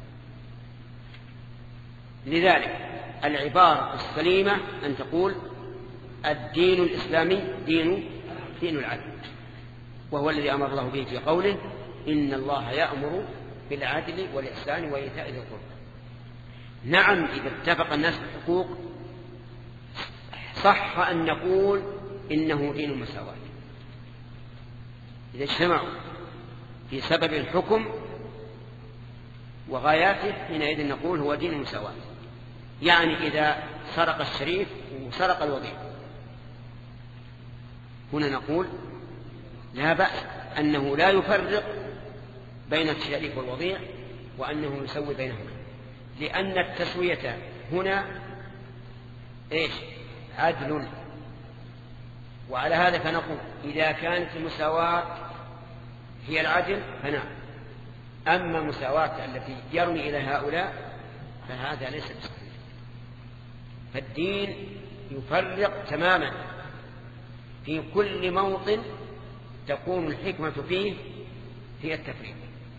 لذلك العبارة السليمة أن تقول الدين الإسلامي دين دين العدل، وهو الذي أمر الله به في قوله إن الله يأمر بالعدل والإحسان وإيتاء ذي القربى. نعم إذا اتفق الناس بالحقوق صح أن نقول إنه دين المساواة. إذا اجتمعوا في سبب الحكم وغاياته حينئذ نقول هو دين المساواة. يعني إذا سرق الشريف وسرق الوضيع هنا نقول لا بأس أنه لا يفرق بين الشريف والوضيع وأنه يسوي بينهما، لأن التسوية هنا إيش؟ عدل. وعلى هذا فنقول إذا كانت المساواة هي العدل فنعم، أما المساواة التي يرمي إلى هؤلاء فهذا ليس بصحيح. فالدين يفرق تماما في كل موطن تكون الحكمة فيه هي التفريق.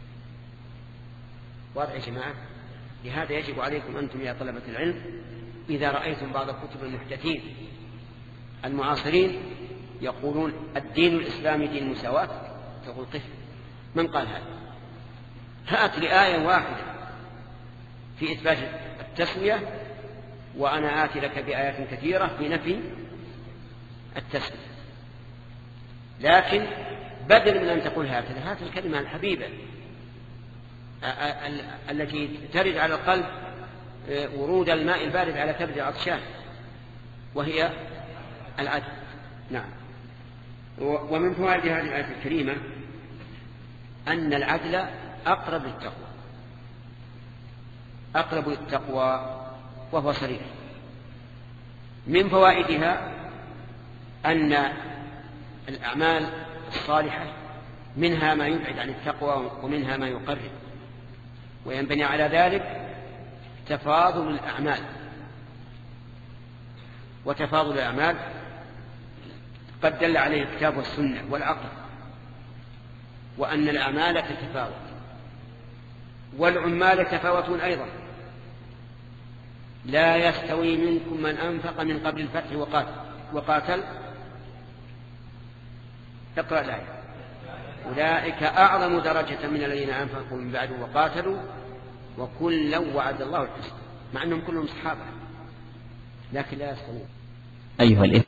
واضح يا جماعة؟ لهذا يجب عليكم أنتم يا طلبة العلم إذا رأيتم بعض كتب المحدثين المعاصرين يقولون الدين الإسلامي دين المساواة، تقول قف، من قال هذا؟ هات لي آية واحدة في إثبات التسوية وأنا آتي لك بآيات كثيرة في نفي التسوية. لكن بدل من أن تقول هكذا، هات الكلمة الحبيبة التي ترد على القلب ورود الماء البارد على كبد العطشان، وهي العدل. نعم. ومن فوائد هذه الآية الكريمة أن العدل أقرب للتقوى، أقرب للتقوى وهو صريح. من فوائدها أن الأعمال الصالحة منها ما يبعد عن التقوى ومنها ما يقرب، وينبني على ذلك تفاضل الأعمال. وتفاضل الأعمال قد دل عليه الكتاب والسنة والعقل، وأن الأعمال تتفاوت والعمال يتفاوتون أيضا. لا يستوي منكم من أنفق من قبل الفتح وقاتل, وقاتل. اقرأ الآية. أولئك أعظم درجة من الذين أنفقوا من بعد وقاتلوا وكلا وعد الله الحسنى، مع أنهم كلهم صحابة لكن لا يستوون. أيها الإخوة